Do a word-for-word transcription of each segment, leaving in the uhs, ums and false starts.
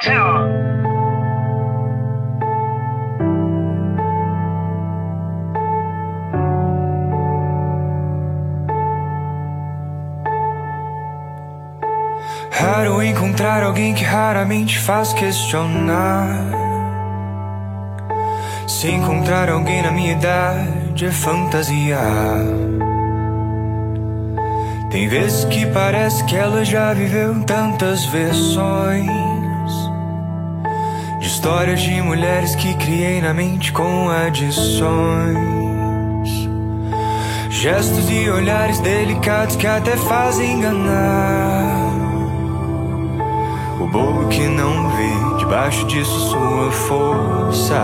Raro encontrar alguém que raramente faz questionar. Se encontrar alguém na minha idade é fantasiar. Tem vezes que parece que ela já viveu tantas versões de histórias de mulheres que criei na mente com adições, gestos e olhares delicados que até fazem enganar o bobo que não vê debaixo disso sua força.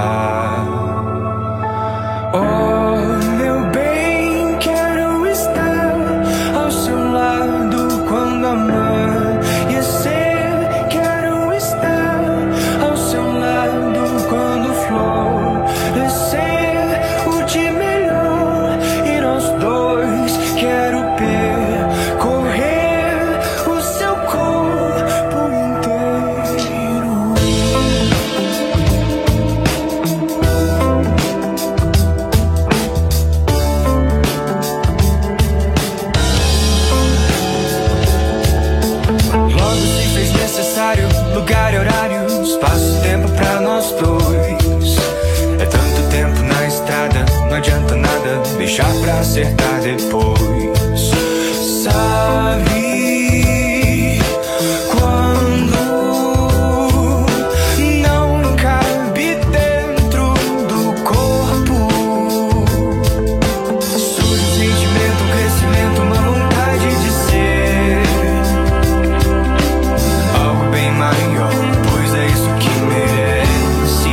Oh, meu bem, quero estar ao seu lado quando amanhecer. Quero estar ao seu lado quando florescer o de melhor em nós dois. Quero percorrer o seu corpo inteiro. Logo se fez necessário lugar e horário, espaço e tempo pra nós dois. É tanto tempo na estrada, não adianta nada deixar pra acertar depois. Sabe quando não cabe dentro do corpo? Surge um sentimento, um crescimento, uma vontade de ser algo bem maior, pois é isso que merece.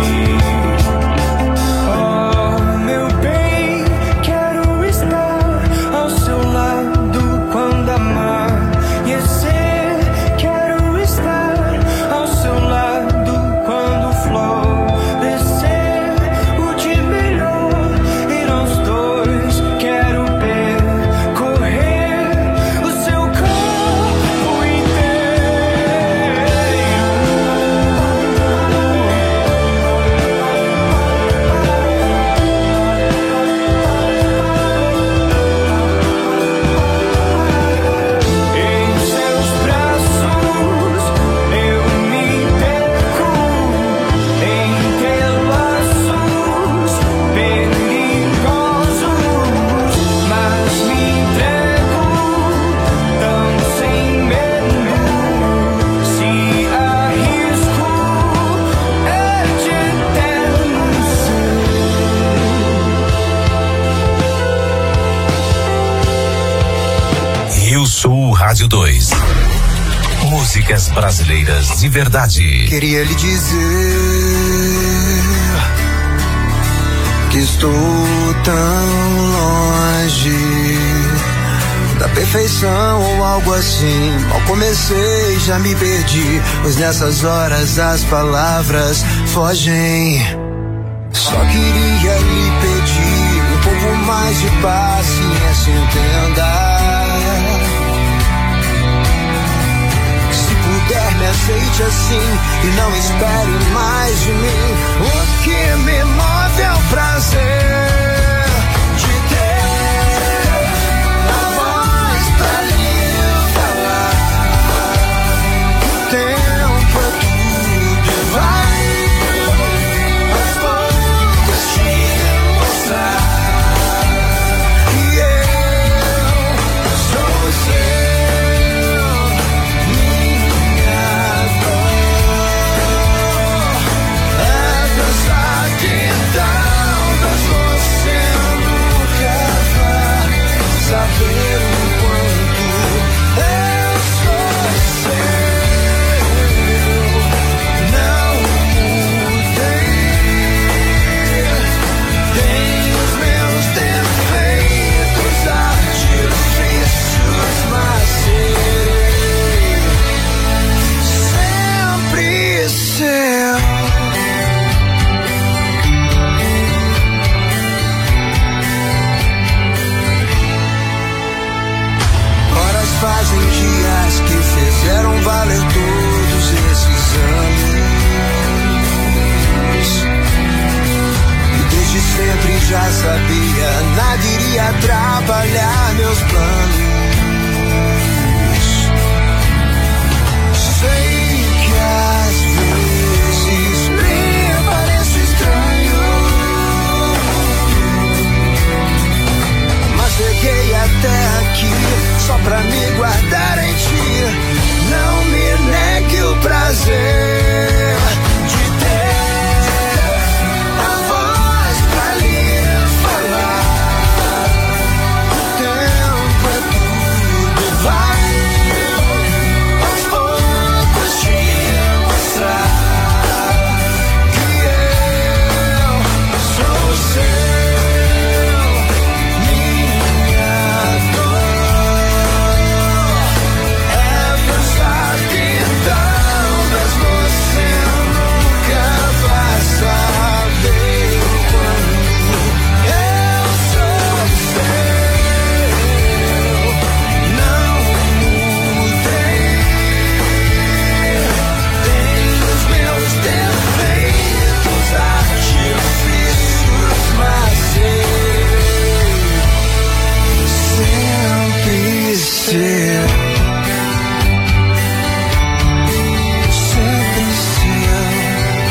Oh, meu bem, quero estar ao seu lado quando amanhecer. Quero estar ao seu lado quando florescer o de melhor em nós dois. Quero percorrer o seu corpo inteiro. Em seus braços eu me perco, entre laços perigosos, mas me entrego tão sem medo. Se arrisco é de eterno ser. Rio Sul Rádio dois. Músicas brasileiras de verdade. Queria lhe dizer que estou tão longe da perfeição ou algo assim. Mal comecei, já me perdi, pois nessas horas as palavras fogem. Só queria lhe pedir um pouco mais de paciência, entenda. Se puder, me aceite assim e não espere mais de mim. O que me move é o prazer de ter a voz pra lhe falar. O tempo é tudo e vai aos poucos te mostrar. E eu sou o seu, minha dor é pensar que tal das já sabia, nada iria atrapalhar meus planos. Sei que às vezes me parece estranho, mas cheguei até aqui só pra me guardar em ti. Não me negue o prazer de ter a voz pra lhe falar. O tempo é tudo, vai aos poucos te mostrar que eu sou seu, minha dor é pensar que talvez você nunca vai saber o quanto eu sou seu. Não mudei, tenho os meus defeitos, artifícios, mas sei sempre seu. Sempre seu.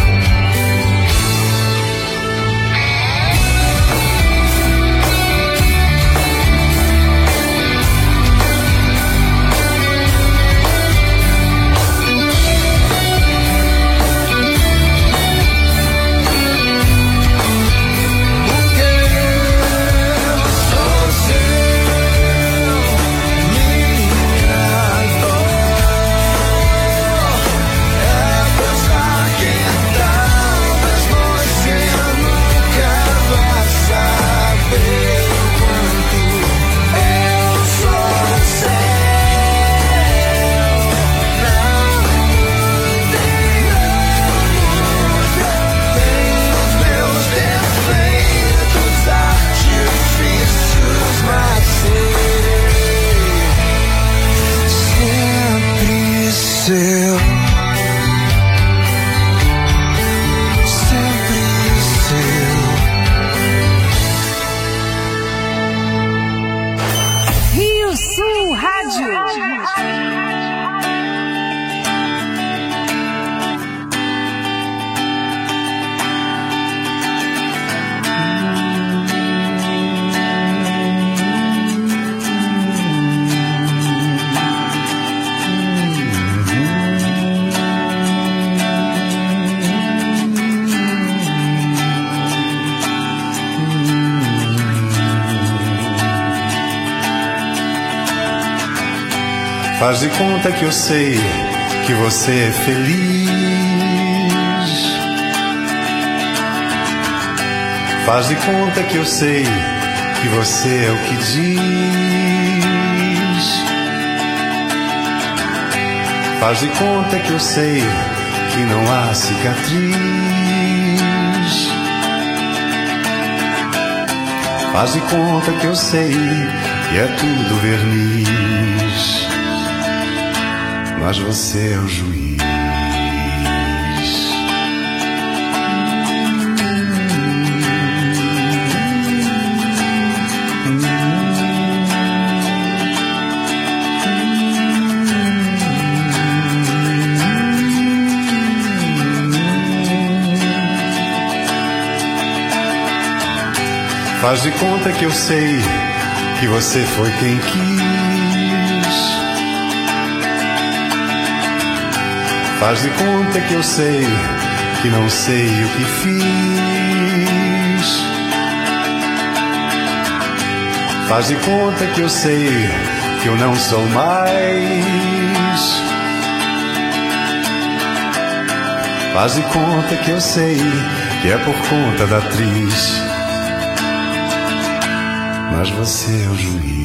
Porque eu sou seu, minha dor é pensar que talvez você nunca vai saber o quanto eu sou seu. Não mudei, tenho os meus defeitos, artifícios, mas sei sempre seu. Sempre seu. Rio Sul Rádio. Faz de conta que eu sei que você é feliz. Faz de conta que eu sei que você é o que diz. Faz de conta que eu sei que não há cicatriz. Faz de conta que eu sei que é tudo verniz, mas você é o juiz. Faz de conta que eu sei que você foi quem quis. Faz de conta que eu sei que não sei o que fiz. Faz de conta que eu sei que eu não sou mais. Faz de conta que eu sei que é por conta da atriz, mas você é o juiz.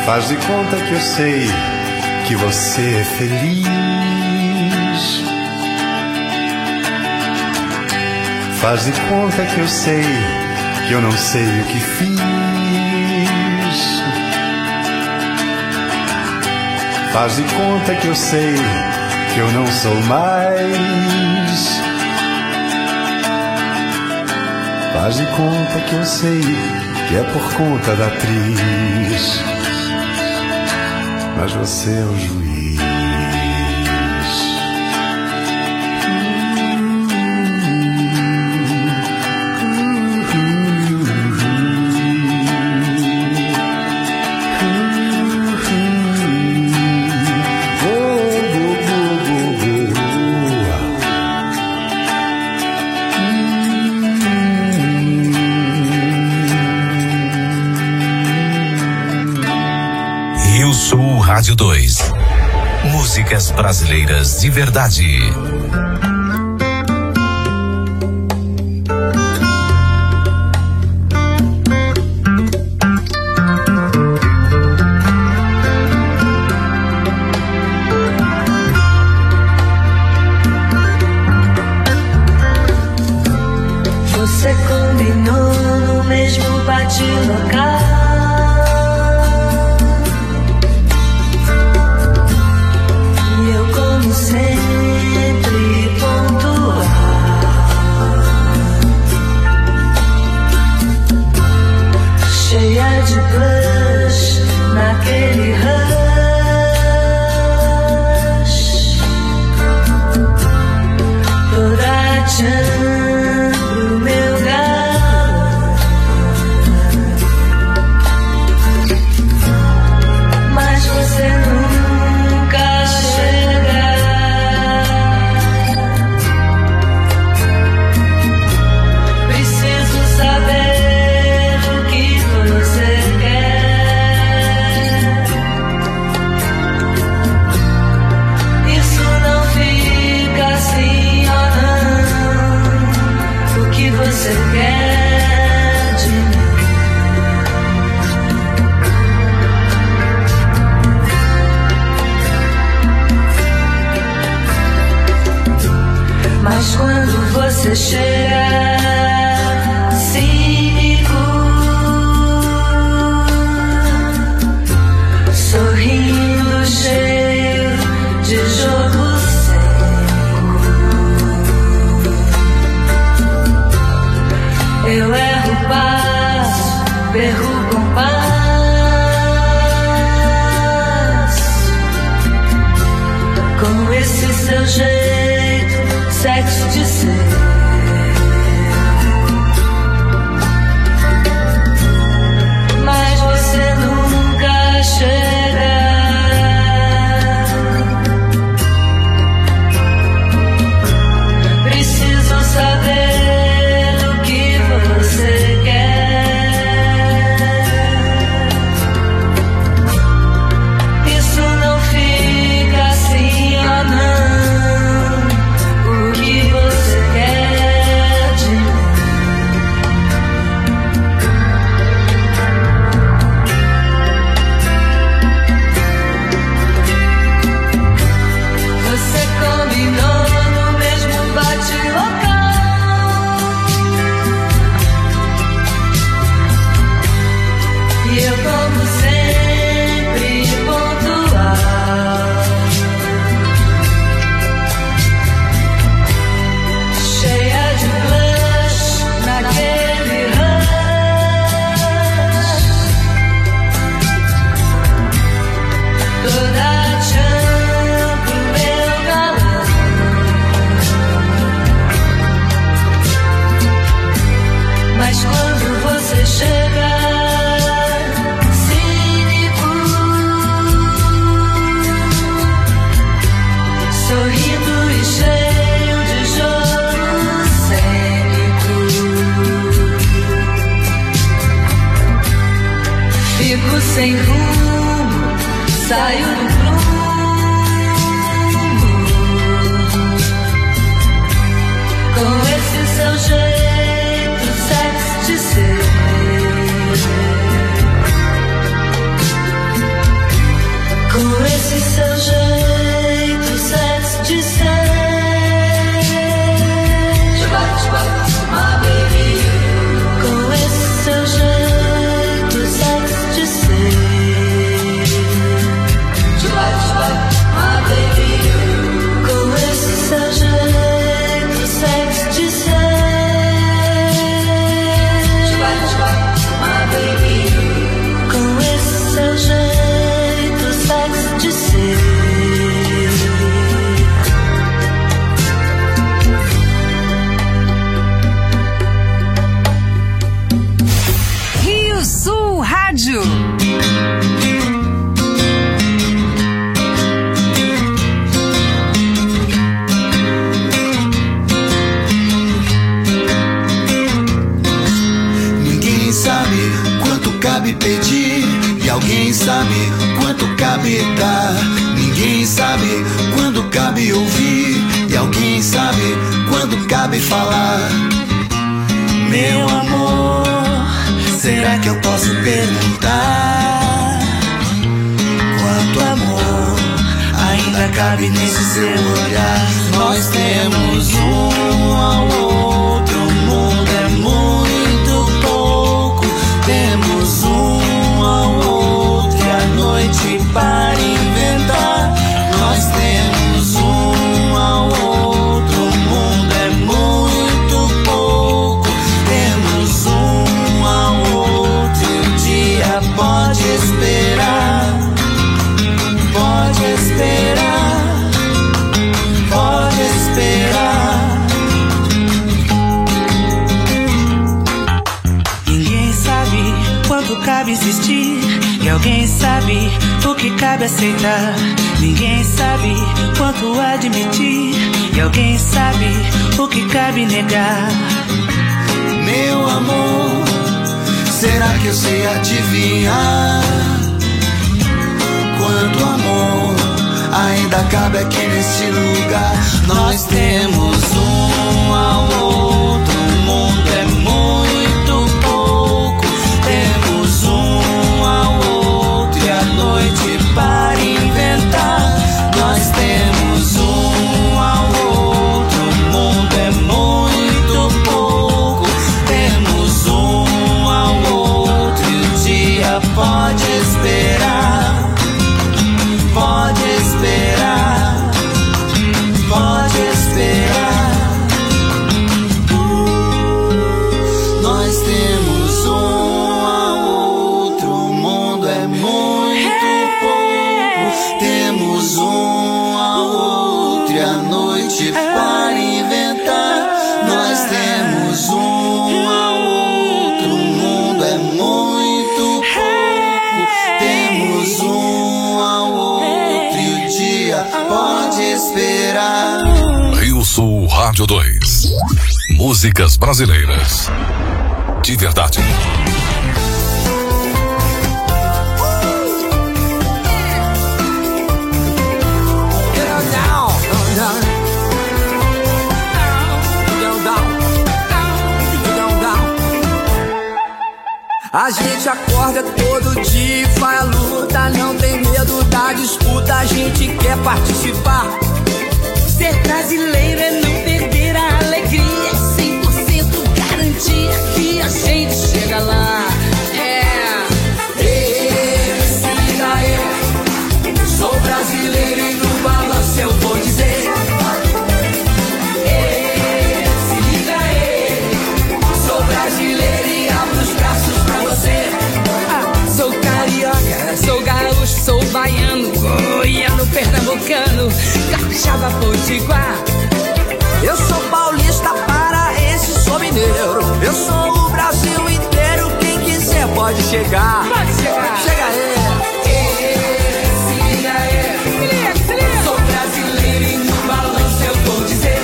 Faz de conta que eu sei que você é feliz. Faz de conta que eu sei que eu não sei o que fiz. Faz de conta que eu sei que eu não sou mais. Faz de conta que eu sei que é por conta da atriz, mas você é o juiz. Rádio dois. Músicas brasileiras de verdade. Você combinou no mesmo bate-local. Sempre pontual, cheia de blush naquele rush, toda tchan pro meu galã. Mas você nunca chega. Você quer de mim? Mas quando você chega cínico, sorrindo, cheio de jogo eu erro o passo, perco o compasso. Com esse seu jeito, sexo de ser. Mas você nunca chega. Preciso saber você quer. Isso não fica assim, ó não. O que você quer de mim? Você combinou no mesmo bate-local. E eu como sempre pontual, cheia de blush naquele rush, toda tchan pro meu galã. Mas quando você chega sorrindo e cheio de jogo cênico, fico sem rumo, saio do prumo. Com esse seu jeito sexy de ser. pedir e alguém sabe quanto cabe dar. Ninguém sabe quando cabe ouvir e alguém sabe quando cabe falar. Meu amor, será que eu posso perguntar quanto amor ainda cabe nesse seu olhar? Nós temos um ao outro, o mundo é muito pouco. Temos um ao outro e a noite para inventar. Nós temos um ao outro, o mundo é muito pouco. Temos um ao outro e o dia pode esperar. Pode esperar, pode esperar. Ninguém sabe quanto cabe existir e alguém sabe o que cabe aceitar. Ninguém sabe quanto admitir e alguém sabe o que cabe negar. Meu amor, será que eu sei adivinhar quanto amor ainda cabe aqui nesse lugar? Nós temos um ao outro, o mundo é muito pouco. Temos um ao outro e a noite para inventar. Nós temos um ao outro, o mundo é muito pouco. Temos um ao outro e o dia pode esperar. Pode esperar, pode esperar. Uh, nós temos um ao outro, o mundo é muito pouco. Temos um ao outro e a noite para inventar. Nós temos um ao outro, o mundo é muito pouco. Temos um ao outro, pode esperar. Rio Sul Rádio dois. Músicas brasileiras de verdade. A gente acorda todo dia e vai à luta, não tem medo da disputa, a gente quer participar. Ser brasileiro é não perder a alegria, cem por cento garantia que a gente chega lá. É, ei, se liga aí, sou brasileiro e no balanço eu vou dizer. Ei, se liga aí, sou brasileiro e abro os braços pra você. Ah, sou carioca, sou gaúcho, sou baiano, goiano, pernambucano, capixaba, potiguar. Eu sou paulista, paraense, sou mineiro. Eu sou o Brasil inteiro, quem quiser pode chegar. Pode chegar. Chega aí. Ei, se liga aí. Se liga, se liga. Sou brasileiro e no balanço eu vou dizer.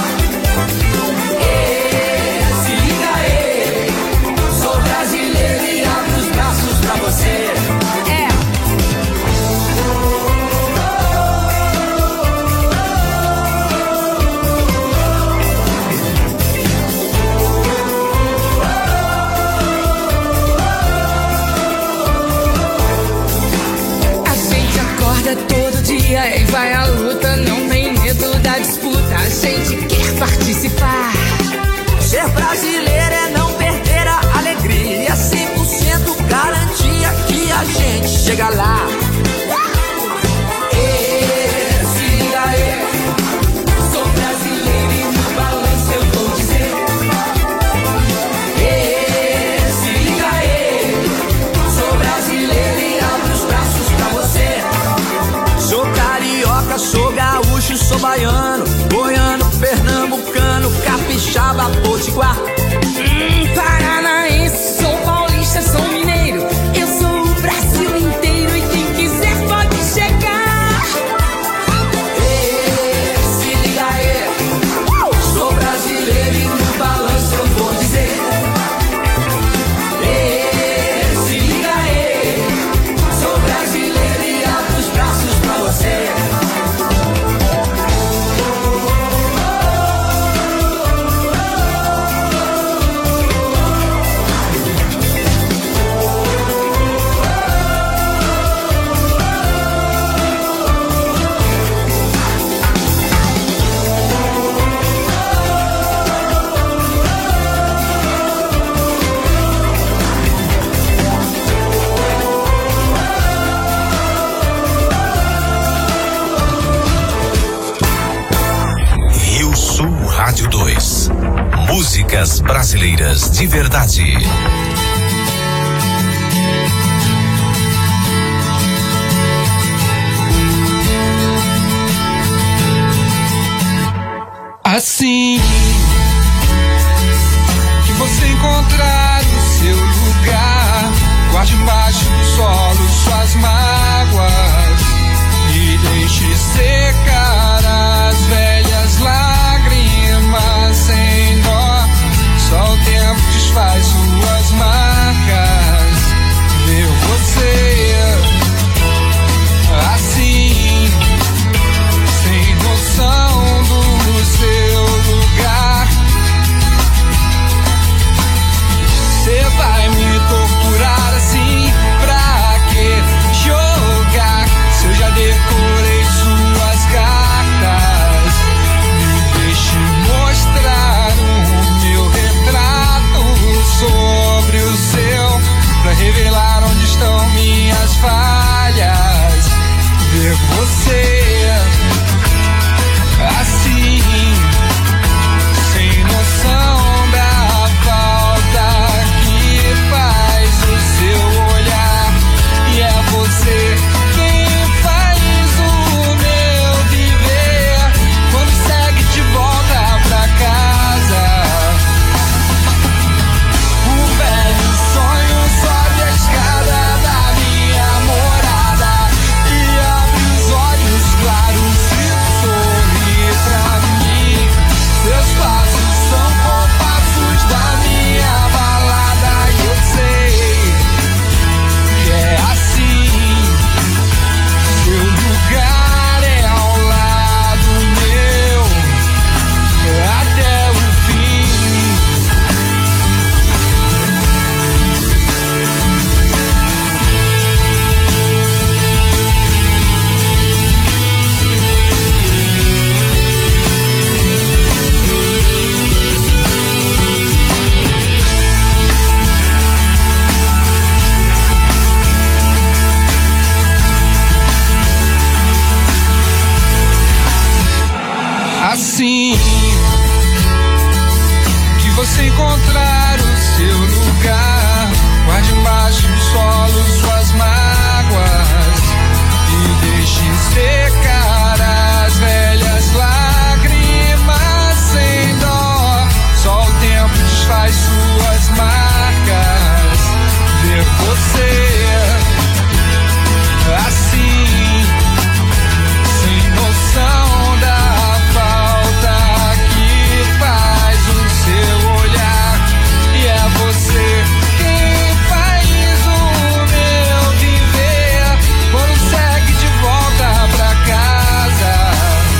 Ei, se liga aí. Sou brasileiro e abro os braços pra você. É. Todo dia e vai à luta, não tem medo da disputa, a gente quer participar. Ser brasileiro é não perder a alegria, cem por cento garantia que a gente chega lá. Ei, se liga aí, sou brasileiro e no balanço eu vou dizer. Ei, se liga aí, sou brasileiro e abro os braços pra você. Sou carioca, sou gaúcho, sou baiano, goiano, pernambucano, capixaba, potiguar. Hum, paranaense, sou paulista, sou mineiro. Eu sou o Brasil inteiro e quem quiser pode chegar. Ei, se liga aí, sou brasileiro e no balanço eu vou dizer. Ei, se liga aí. Músicas brasileiras de verdade. Assim que você encontrar o seu lugar, guarde embaixo do solo suas mágoas e deixe secar as velhas lágrimas sem dó. Só o tempo desfaz suas marcas. Ver você assim, sem noção do seu lugar. Você vai me torturar assim, pra que jogar? Se eu já decorei suas cartas, me deixe mostrar o meu retrato sobre o seu, pra revelar onde estão minhas falhas. Ver você assim, sem noção da falta que faz o seu olhar. E é você quem faz o meu viver, quando segue de volta pra casa. O velho sonho sobe a escada da minha morada e abre os olhos claros e sorri pra mim. Seus passos são compassos da minha balada e eu sei que é assim. Seu lugar é ao lado meu até o fim. Assim que você encontrar o seu lugar, guarde embaixo do solo suas mágoas e deixe secar as velhas lágrimas sem dó. Só o tempo desfaz suas marcas. Ver você assim, sem noção da falta que faz o seu olhar. E é você quem faz o meu viver, quando segue de volta pra casa.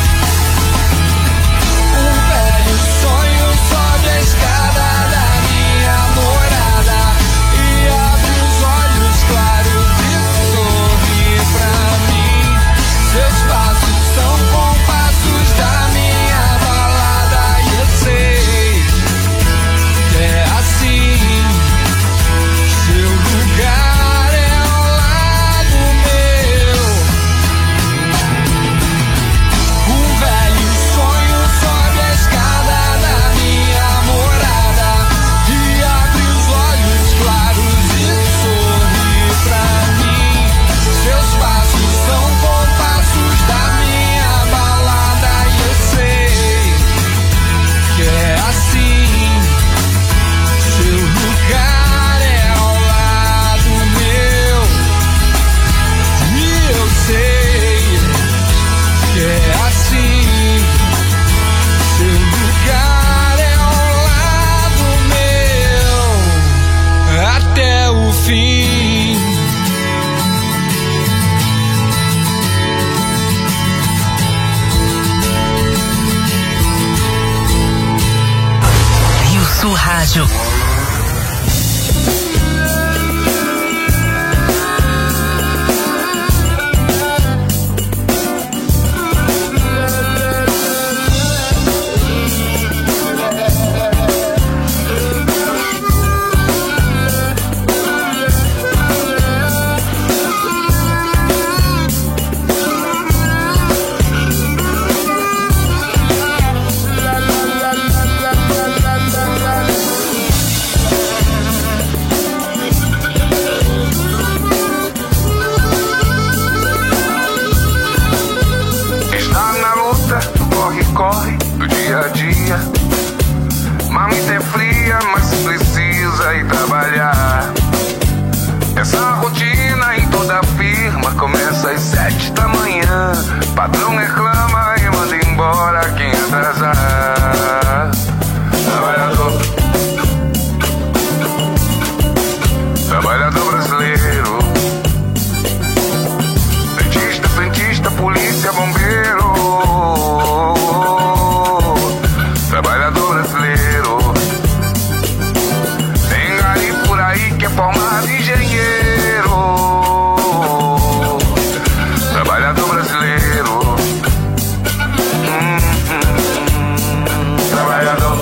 Um velho sonho sobe a escada da minha morada e abre os olhos claros e sorri pra mim. Seus passos são compassos da minha balada e eu sei que é assim. Seu lugar é ao lado meu. Um velho sonho sobe a escada da minha morada e abre os olhos claros e sorri pra mim. Seus passos são compassos da minha balada e eu sei que é assim. Seu lugar é ao lado meu e eu sei que é assim. Seu lugar é ao lado meu até o fim. Rio Sul Rádio. marmita é fria, mas precisa ir trabalhar. Essa rotina em toda firma começa às sete da manhã. Patrão reclama e manda embora quem atrasar. Trabalhador, trabalhador brasileiro, dentista, frentista, polícia, bombeiro. Trabalhador brasileiro, tem gari por aí que é formado engenheiro. Trabalhador brasileiro, hum, hum, trabalhador.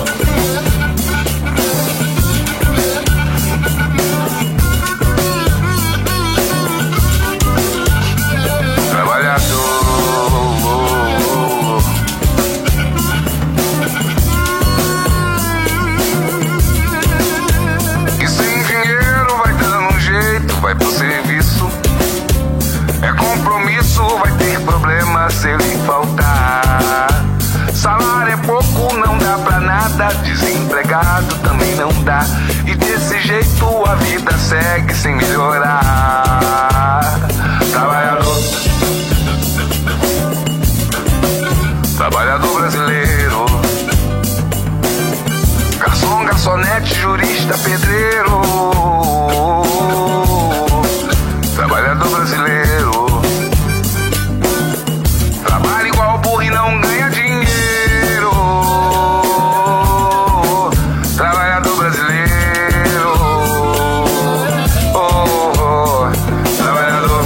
Trabalhador. E sem dinheiro vai dando um jeito, vai pro serviço. É compromisso, vai ter problema se ele faltar. Salário é pouco, não dá pra nada. Desempregado também não dá. E desse jeito a vida segue sem melhorar. Trabalhador, trabalhador brasileiro, garçom, garçonete, jurista, pedreiro. Trabalhador brasileiro, trabalha igual burro e não ganha dinheiro. Trabalhador brasileiro, oh, oh, trabalhador.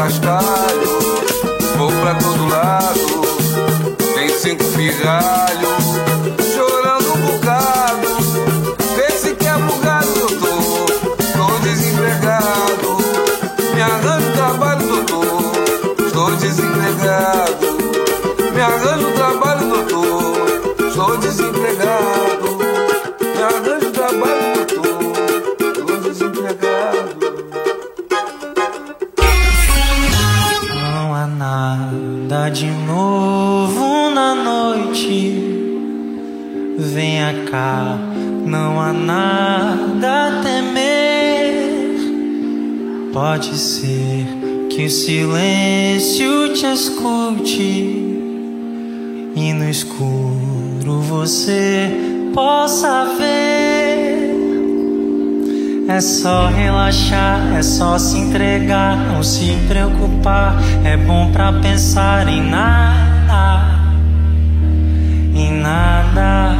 cascalho, vou pra todo lado, tem cinco pirralhos, chorando um bocado, vê se quebra o galho, doutor, tô desempregado, me arranjo trabalho, doutor, estou desempregado, me arranjo trabalho, doutor, estou desempregado, me arranjo trabalho, doutor, estou desempregado. Não há nada de novo na noite, venha cá, não há nada a temer. Pode ser que o silêncio te escute e no escuro você possa ver. É só relaxar, é só se entregar, não se preocupar. É bom pra pensar em nada, em nada.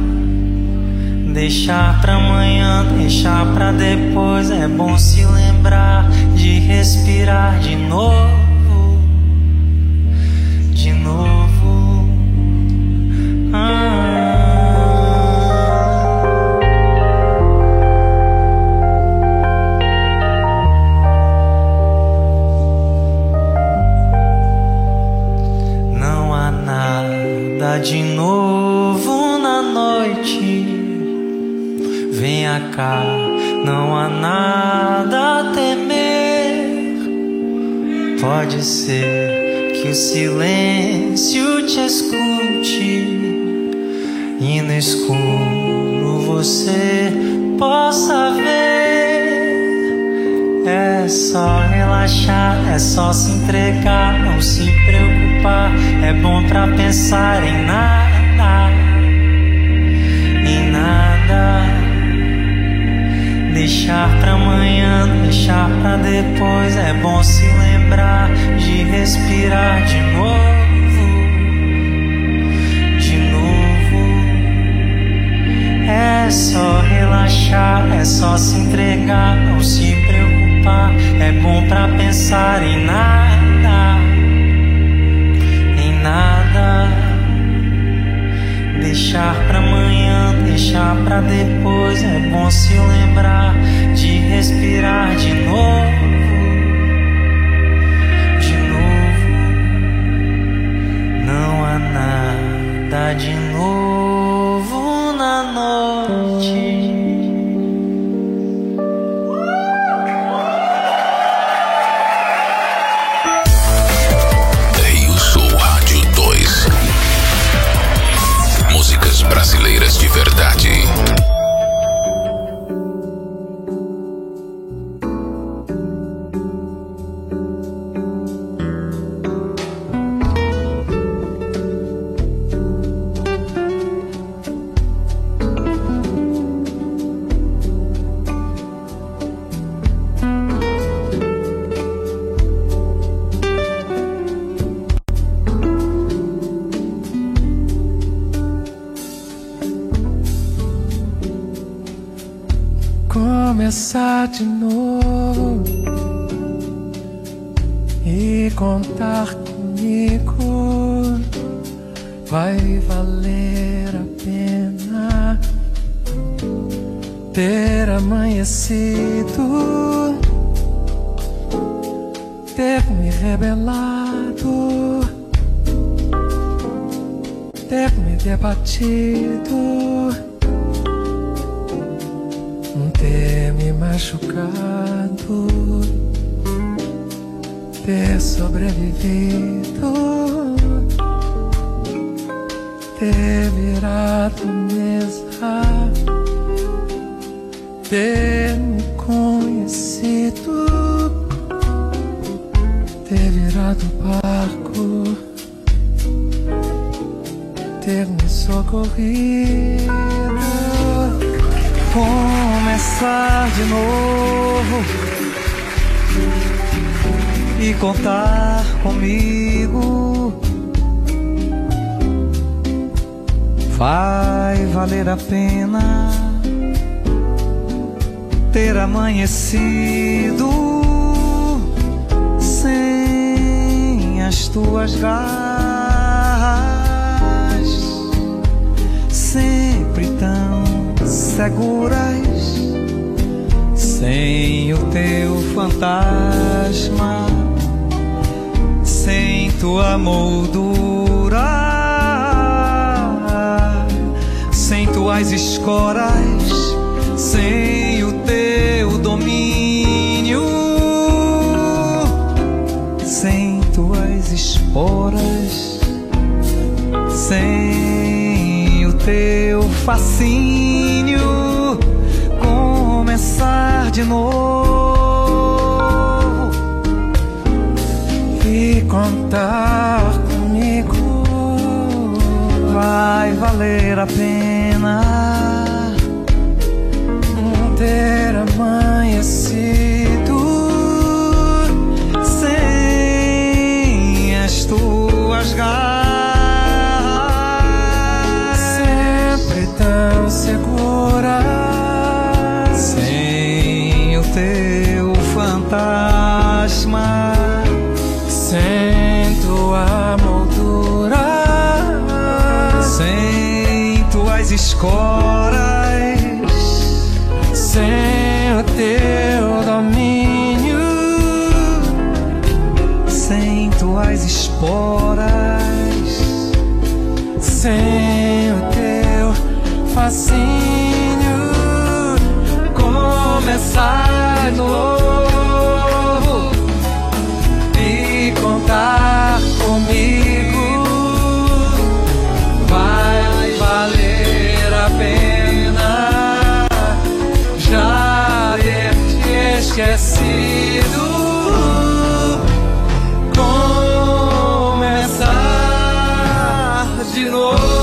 Deixar pra amanhã, deixar pra depois. É bom se lembrar de respirar de novo, de novo. Ah. De novo na noite, venha cá, não há nada a temer. Pode ser que o silêncio te escute e no escuro você possa ver. É só relaxar, é só se entregar, não se preocupar. É bom pra pensar em nada, em nada. Deixar pra amanhã, deixar pra depois. É bom se lembrar de respirar de novo, de novo. É só relaxar, é só se entregar, não se preocupar. É bom pra pensar em nada, em nada. Deixar pra amanhã, deixar pra depois. É bom se lembrar de respirar de novo, de novo. Não há nada de novo na noite. Brasileiras de verdade. Começar de novo e contar comigo vai valer a pena. Ter amanhecido, ter me rebelado, ter me debatido, ter me machucado, ter sobrevivido, ter virado mesa, ter me conhecido, ter virado barco, ter me socorrido. Começar de novo e contar comigo vai valer a pena. Ter amanhecido sem tuas garras, sempre tão seguras, sem o teu fantasma, sem tua moldura, sem tuas escoras, sem o teu domínio, sem tuas esporas, sem o teu fascínio, começar de novo e contar comigo vai valer a pena ter amanhecido sem as tuas garras, sempre tão segura, sem o teu fantasma, sem tua moldura, sem tuas escoras, sem o teu domínio, sem tuas esporas, sem o teu fascínio, começar de novo e contar comigo vai valer a pena já ter te esquecido, começar de novo.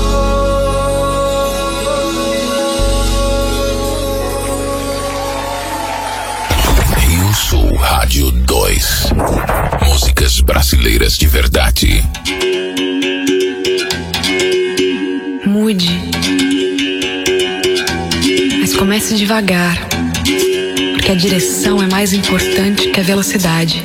Rio Sul Rádio dois. Músicas brasileiras de verdade. Mude, mas comece devagar, porque a direção é mais importante que a velocidade.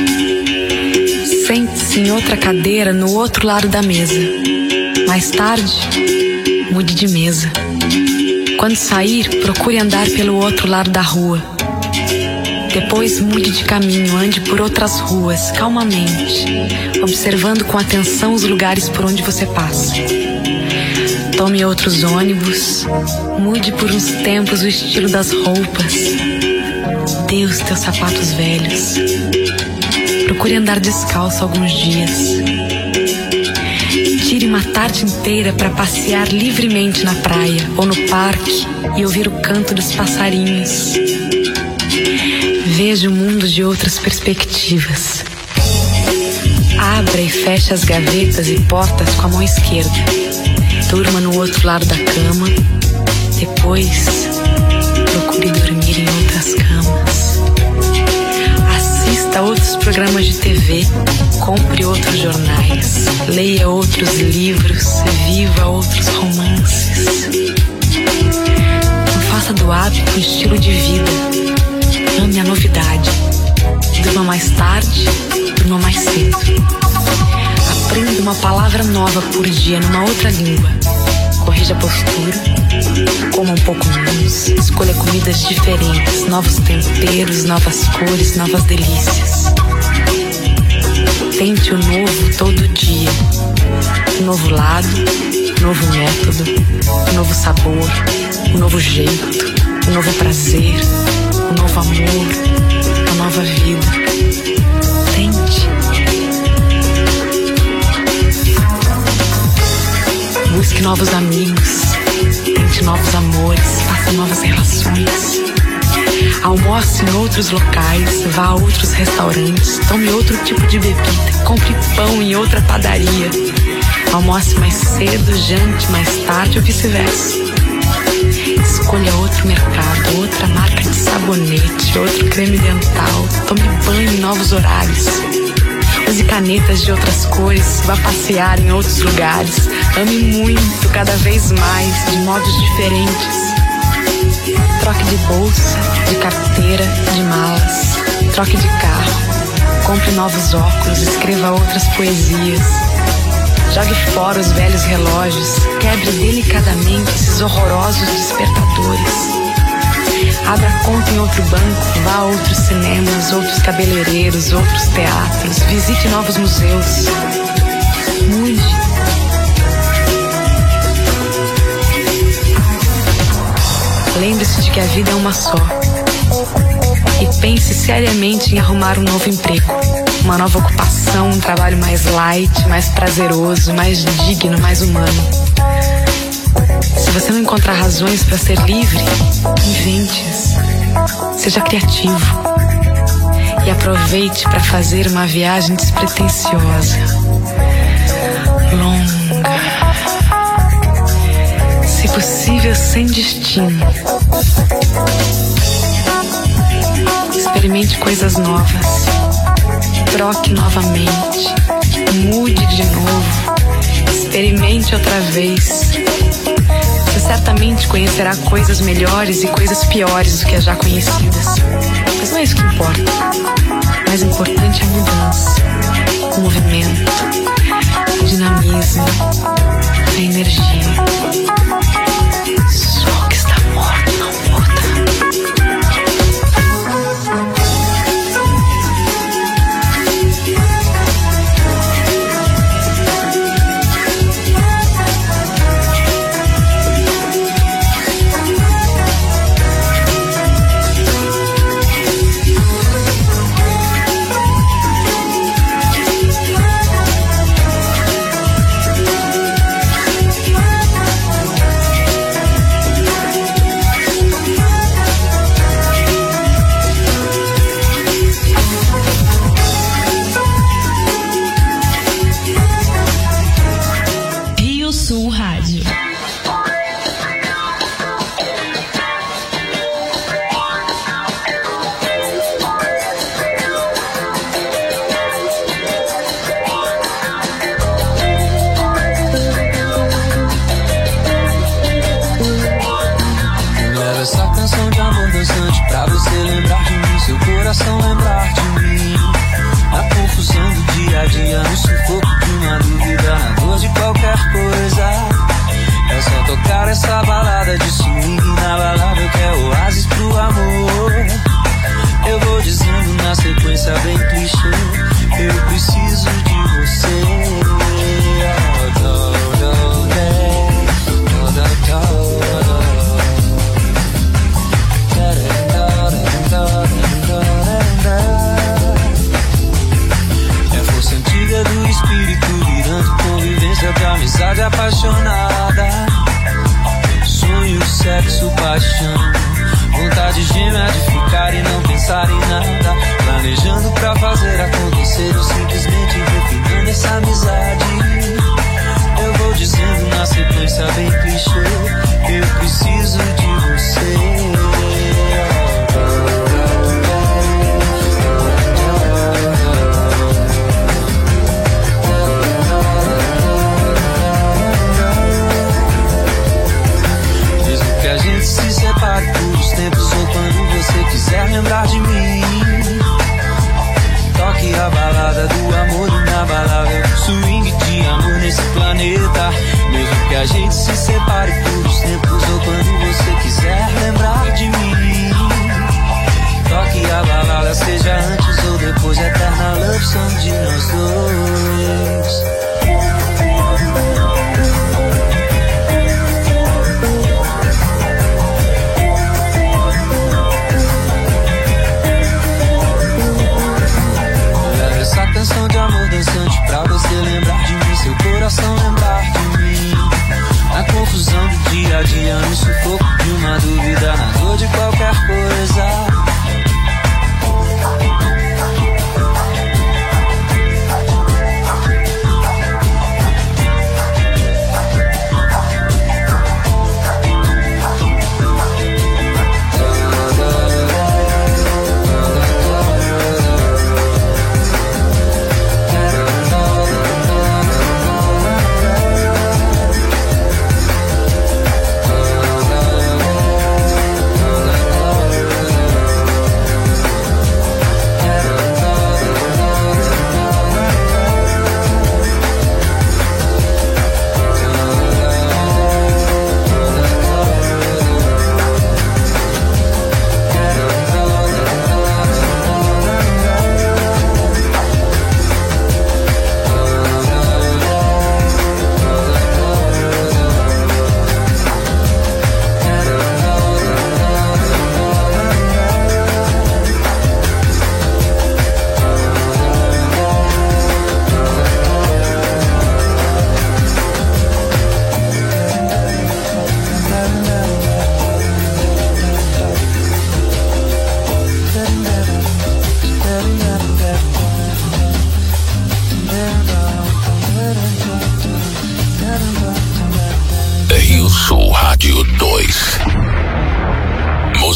Sente-se em outra cadeira no outro lado da mesa. Mais tarde, mude de mesa. Quando sair, procure andar pelo outro lado da rua. Depois mude de caminho, ande por outras ruas, calmamente, observando com atenção os lugares por onde você passa. Tome outros ônibus, mude por uns tempos o estilo das roupas. Dê os teus sapatos velhos. Procure andar descalço alguns dias. Tire uma tarde inteira para passear livremente na praia ou no parque e ouvir o canto dos passarinhos. Veja o mundo de outras perspectivas. Abra e feche as gavetas e portas com a mão esquerda. Durma no outro lado da cama. Depois, procure dormir em outras camas. Assista a outros programas de T V. Compre outros jornais. Leia outros livros. Viva outros romances. Não faça do hábito um estilo de vida. Ame a novidade. Durma mais tarde, durma mais cedo. Aprenda uma palavra nova por dia numa outra língua. Corrija a postura. Coma um pouco menos. Escolha comidas diferentes. Novos temperos, novas cores, novas delícias. Tente o novo todo dia. Um novo lado, um novo método, um novo sabor, um novo jeito, um novo prazer, um novo amor, uma nova vida. Tente. Busque novos amigos, tente novos amores, faça novas relações. Almoce em outros locais, vá a outros restaurantes, tome outro tipo de bebida, compre pão em outra padaria. Almoce mais cedo, jante mais tarde ou vice-versa. Escolha outro mercado, outra marca de sabonete, outro creme dental. Tome banho em novos horários. Use canetas de outras cores, vá passear em outros lugares. Ame muito, cada vez mais, de modos diferentes. Troque de bolsa, de carteira, de malas. Troque de carro. Compre novos óculos, escreva outras poesias. Jogue fora os velhos relógios, quebre delicadamente esses horrorosos despertadores. Abra conta em outro banco, vá a outros cinemas, outros cabeleireiros, outros teatros. Visite novos museus. Mude. Lembre-se de que a vida é uma só. E pense seriamente em arrumar um novo emprego, uma nova ocupação, um trabalho mais light, mais prazeroso, mais digno, mais humano. Se você não encontrar razões para ser livre, invente-as. Seja criativo. E aproveite para fazer uma viagem despretensiosa, longa, se possível sem destino. Experimente coisas novas. Troque novamente. Mude de novo. Experimente outra vez. Você certamente conhecerá coisas melhores e coisas piores do que as já conhecidas. Mas não é isso que importa. O mais importante é a mudança, o movimento, o dinamismo, a energia. Só o que está morto não muda.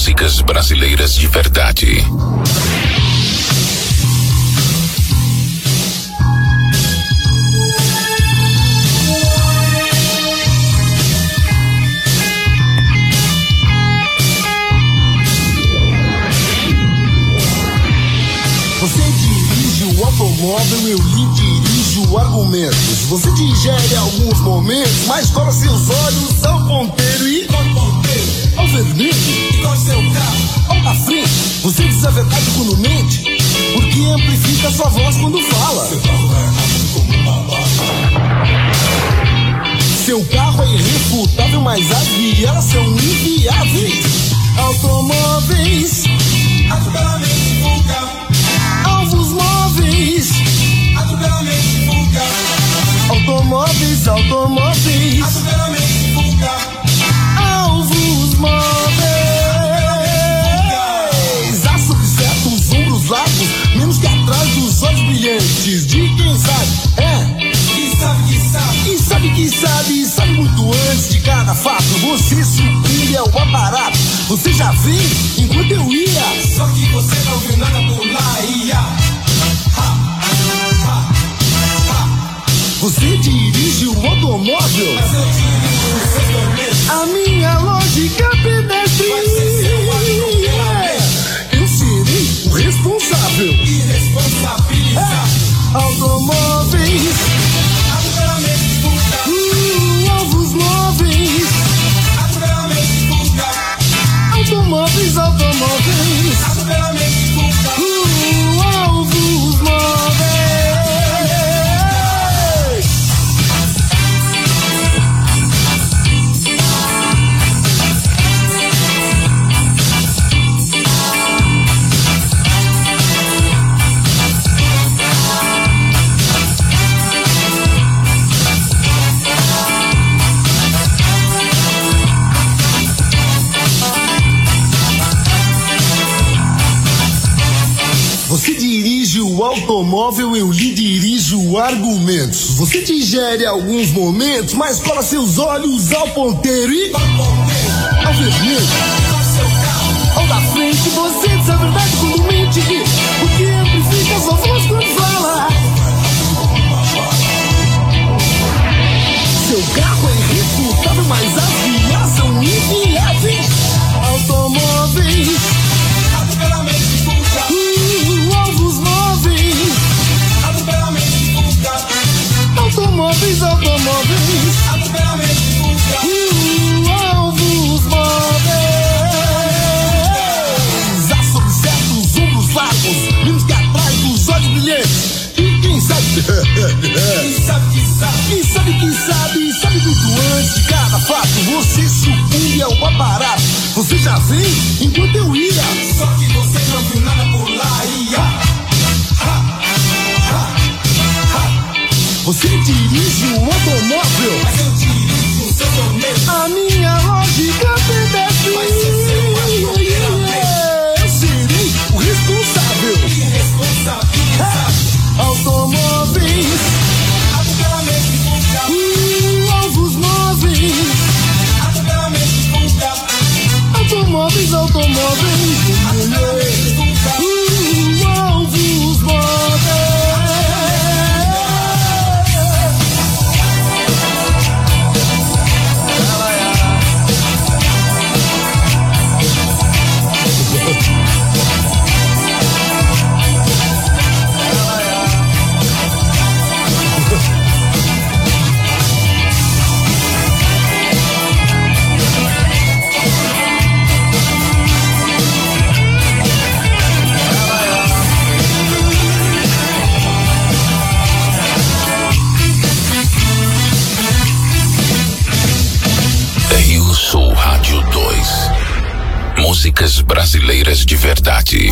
Músicas brasileiras de verdade. Você dirige o automóvel, eu lhe dirijo argumentos. Você digere alguns momentos, mas cobra seus olhos ao ponteiro e ao vermelho, ao seu carro, ao da frente. Você diz a verdade quando mente, porque amplifica sua voz quando fala. Seu carro é irrefutável, mas as vielas são inviáveis. Automóveis, atropelamento vulgar. Alvos móveis, atropelamento vulgar. Automóveis, automóveis, atropelamento vulgar. Alvos móveis, aço que certo os ombros largos, menos que atrás dos olhos brilhantes. De quem sabe, é, quem sabe que sabe, e sabe que sabe, sabe muito antes de cada fato. Você supria o aparato, você já viu enquanto eu ia, só que você não viu nada por lá, ia. Você dirige o automóvel, mas eu dirijo o seu tormento. A minha lógica pedestre vai ser seu atropelamento. Eu serei o responsável, irresponsabilizar. É. Automóveis, atropelamento vulgar. Uh, alvos móveis, atropelamento vulgar. Automóveis, automóveis, atropelamento vulgar. Uh, alvos móveis. Você dirige o automóvel, eu lhe dirijo argumentos. Você digere alguns momentos, mas cola seus olhos ao ponteiro e ao vermelho, ao da frente. Você diz a verdade quando mente, porque amplifica sua voz quando fala. Seu carro é irrefutável, mas as vias são inviáveis. Automóveis, atropelamento vulgar. Alvos móveis, atropelamento vulgar. Automóveis, automóveis, atropelamento vulgar. Uh, alvos móveis, aço de certos ombros largos, menos que atrás dos olhos brilhantes. E quem sabe, quem sabe que sabe, quem sabe que sabe, sabe muito antes de cada fato. Você supunha o aparato, você já veio enquanto eu ia, só que você não viu nada por lá, ia. Você dirige o automóvel, mas eu dirijo o seu tormento. A minha lógica pedestre vai ser seu atropelamento. Eu serei o responsável, irresponsabilizar. Automóveis, atropelamento vulgar. Uh, alvos móveis, atropelamento vulgar. Automóveis, automóveis, atropelamento vulgar. Uh, alvos móveis. Músicas brasileiras de verdade.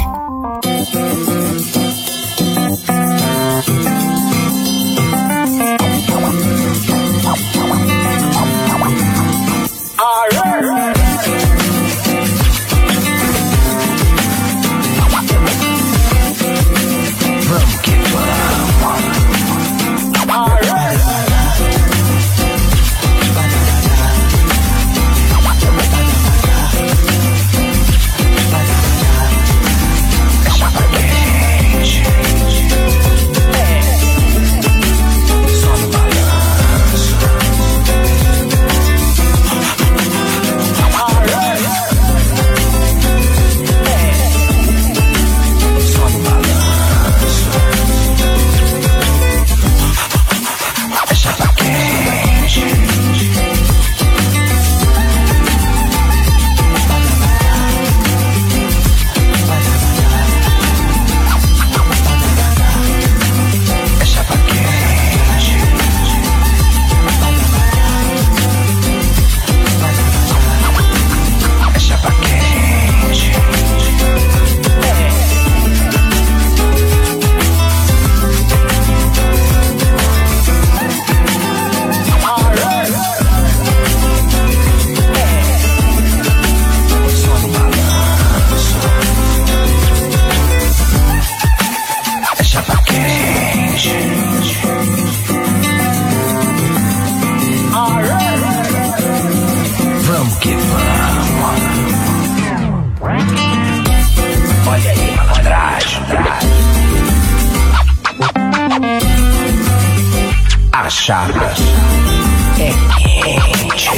A chapa é quente.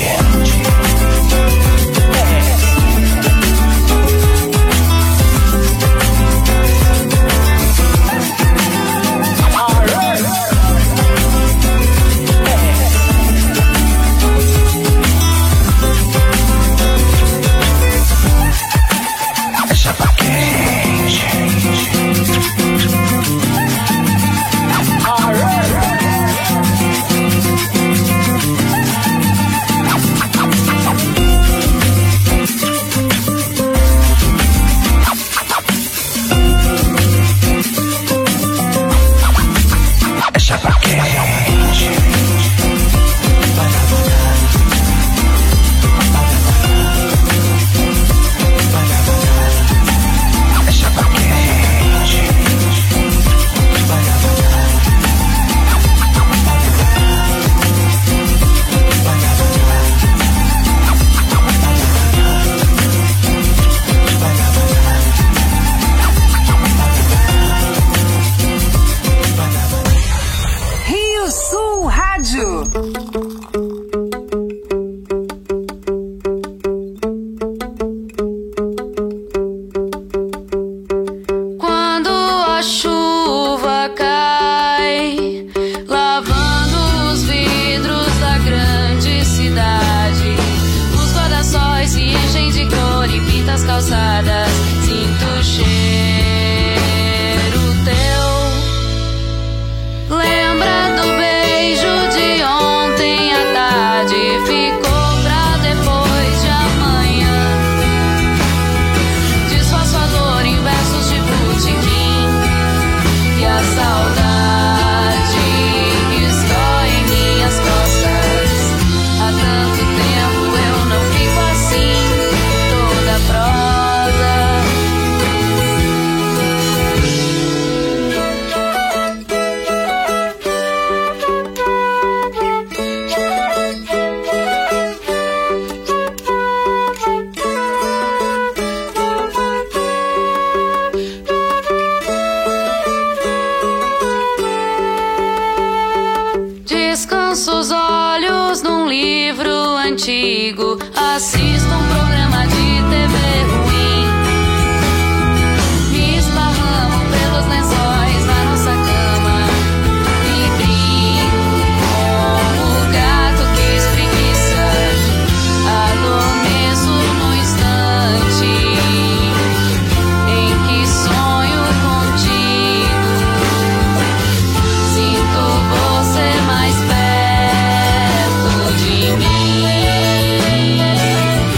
Você mais perto de mim.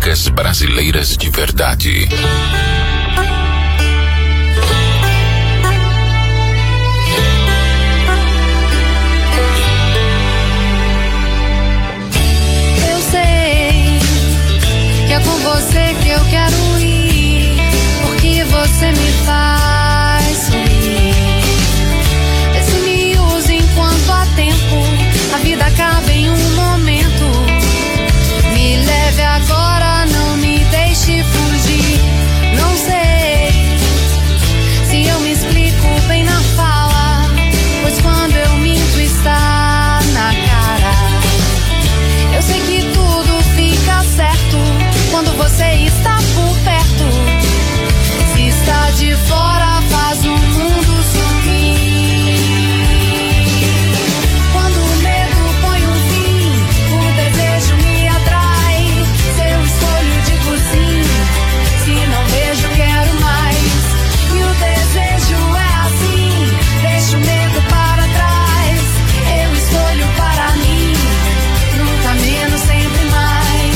Músicas brasileiras de verdade. Eu sei que é com você que eu quero ir, porque você me faz sorrir. Vê se me usa enquanto há tempo, a vida acaba em um momento. Me leve agora, não me deixe fugir. Não sei se eu me explico bem na fala, pois quando eu minto está na cara. Eu sei que tudo fica certo quando você está por perto. Se está de fora, faz o mundo sorrir. Quando o medo põe um fim, o desejo me atrai. Se eu escolho, digo sim. Se não vejo, quero mais. E o desejo é assim, deixa o medo para trás. Eu escolho para mim, nunca menos, sempre mais.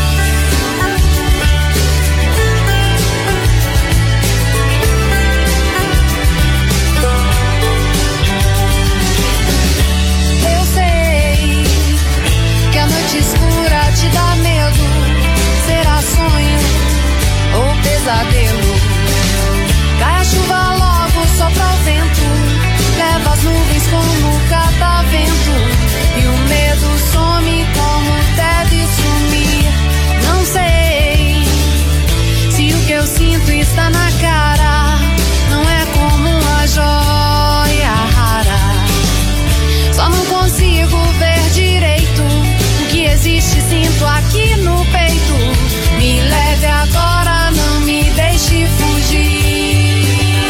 Eu sei que a noite escura te dá medo. Será sonho ou pesadelo? Cai a chuva logo, sopra o vento, leva as nuvens como catavento. E o medo some como deve sumir. Não sei se o que eu sinto está na cara. Não é como uma joia rara. Só não consigo ver direito o que existe, sinto aqui no peito. Me leve agora, não me deixe fugir.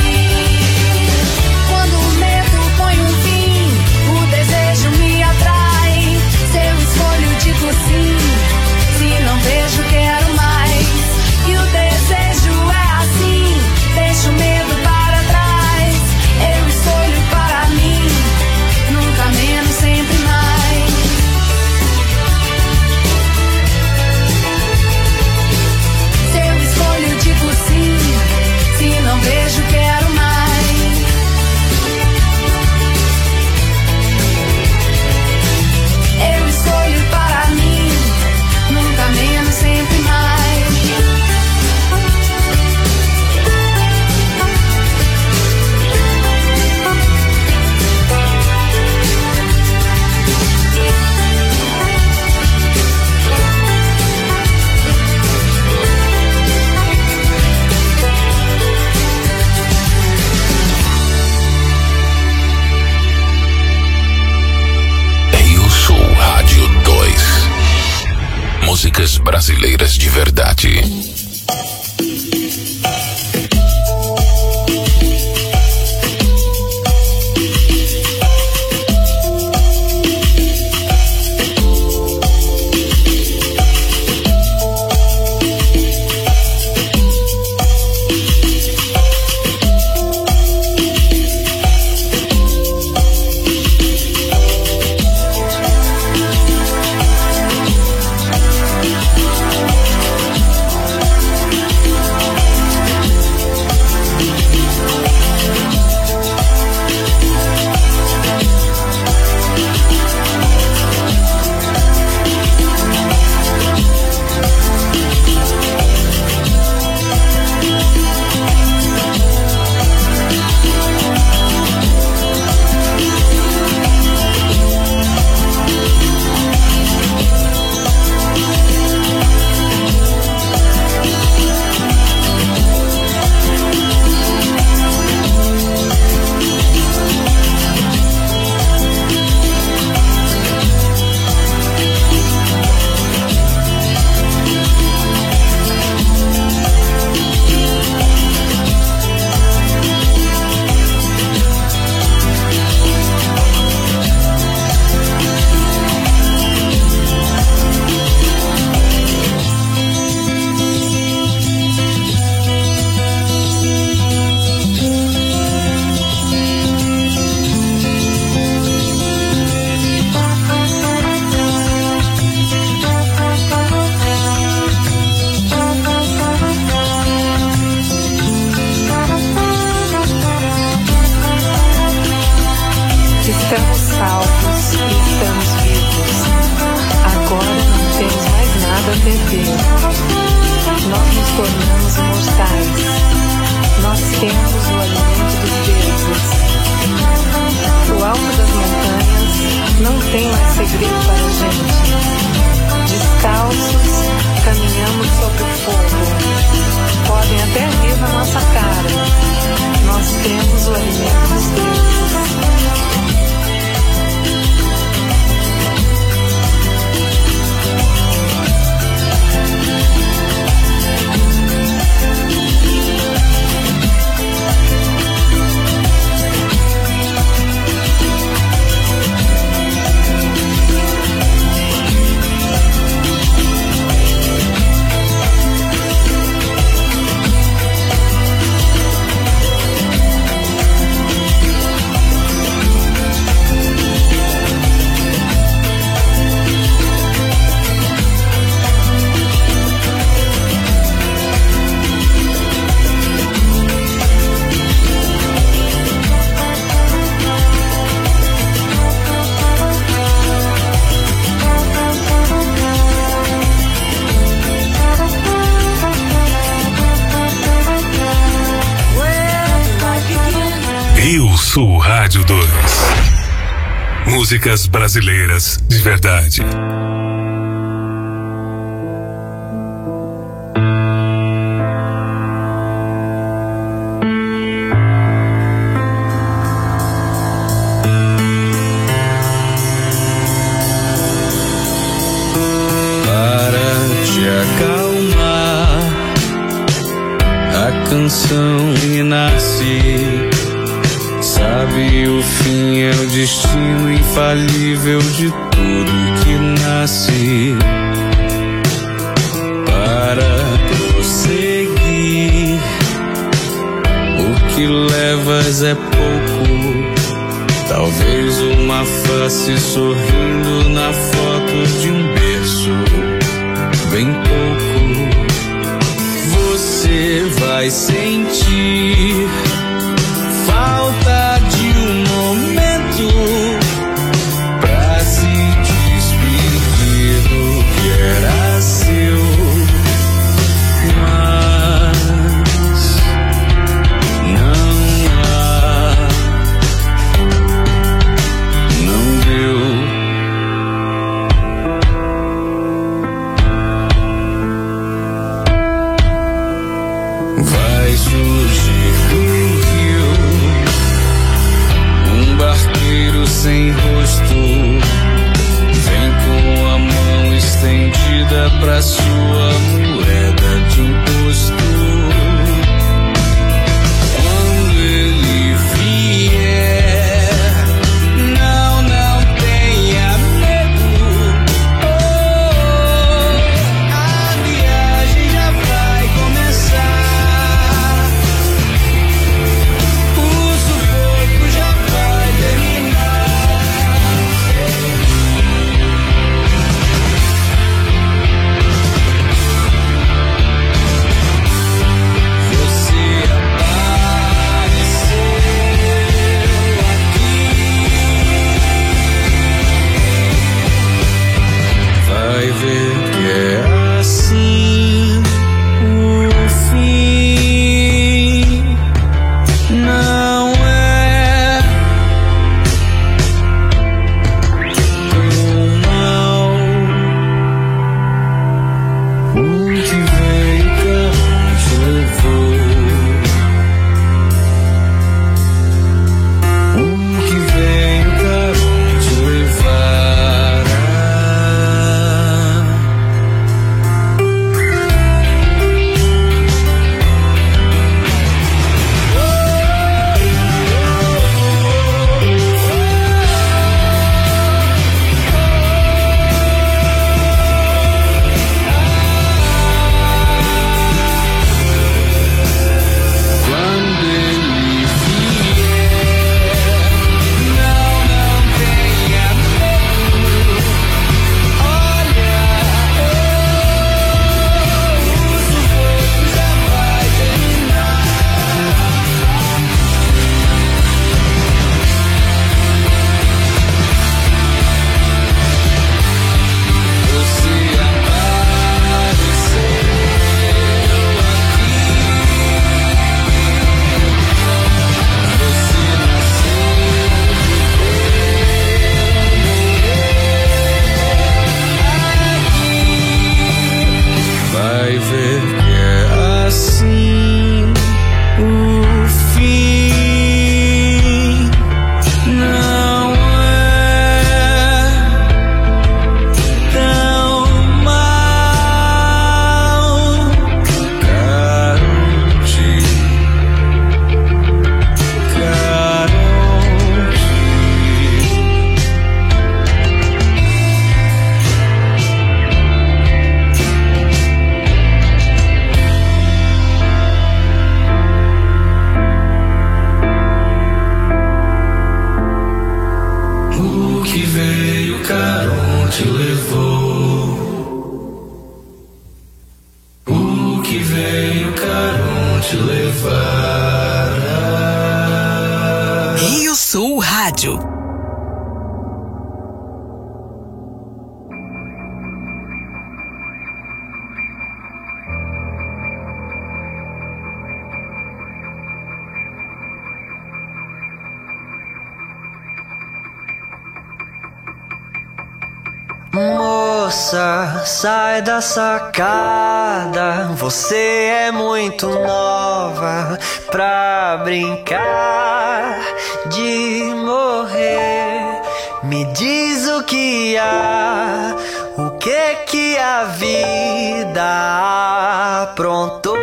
Quando o medo põe um fim, o desejo me atrai. Se eu escolho, digo sim. Se não vejo, quero mais. E o desejo é assim, deixa o medo para trás. Eu escolho para mim, nunca menos, sempre mais. Se eu escolho, digo sim. Se não vejo, quero mais. Eu escolho para mim, nunca menos, sempre mais. Rio Sul Rádio dois. Músicas brasileiras de verdade. viver. Nós nos tornamos imortais. Nós temos o alimento dos deuses. O alto das montanhas não tem mais segredo para a gente. Descalços, caminhamos sobre o fogo. Podem até rir na nossa cara. Nós temos o alimento dos deuses. Rio Sul Rádio dois. Músicas brasileiras de verdade. Para te acalmar, a canção que nasce. Sabe, o fim é o destino infalível de tudo que nasce. Para prosseguir, o que levas é pouco. Talvez uma face sorrindo na foto de um berço, bem pouco. Você vai sentir falta de um momento pra se despedir do que era seu, mas não há, não deu. Vai surgir do barqueiro sem rosto, vem com a mão estendida pra sua moeda de imposto. Quando ele vier, não, não tenha medo. Oh, a viagem já vai começar. O sufoco já vai terminar. Você apareceu aqui. Vai ver que é assim o fim. Não é tão mal. O que veio carão te levou. O que veio carão te levará. te levar. Rio Sul Rádio. Moça, sai da sacada, você é muito nova pra brincar de morrer. Me diz o que há, o que que a vida aprontou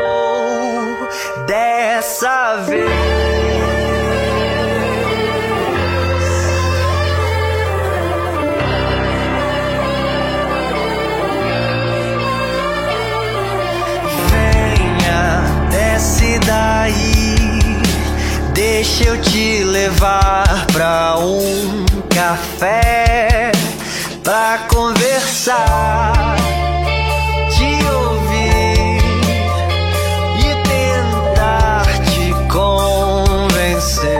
dessa vez. Desce daí, deixa eu te levar pra um café, pra conversar, te ouvir e tentar te convencer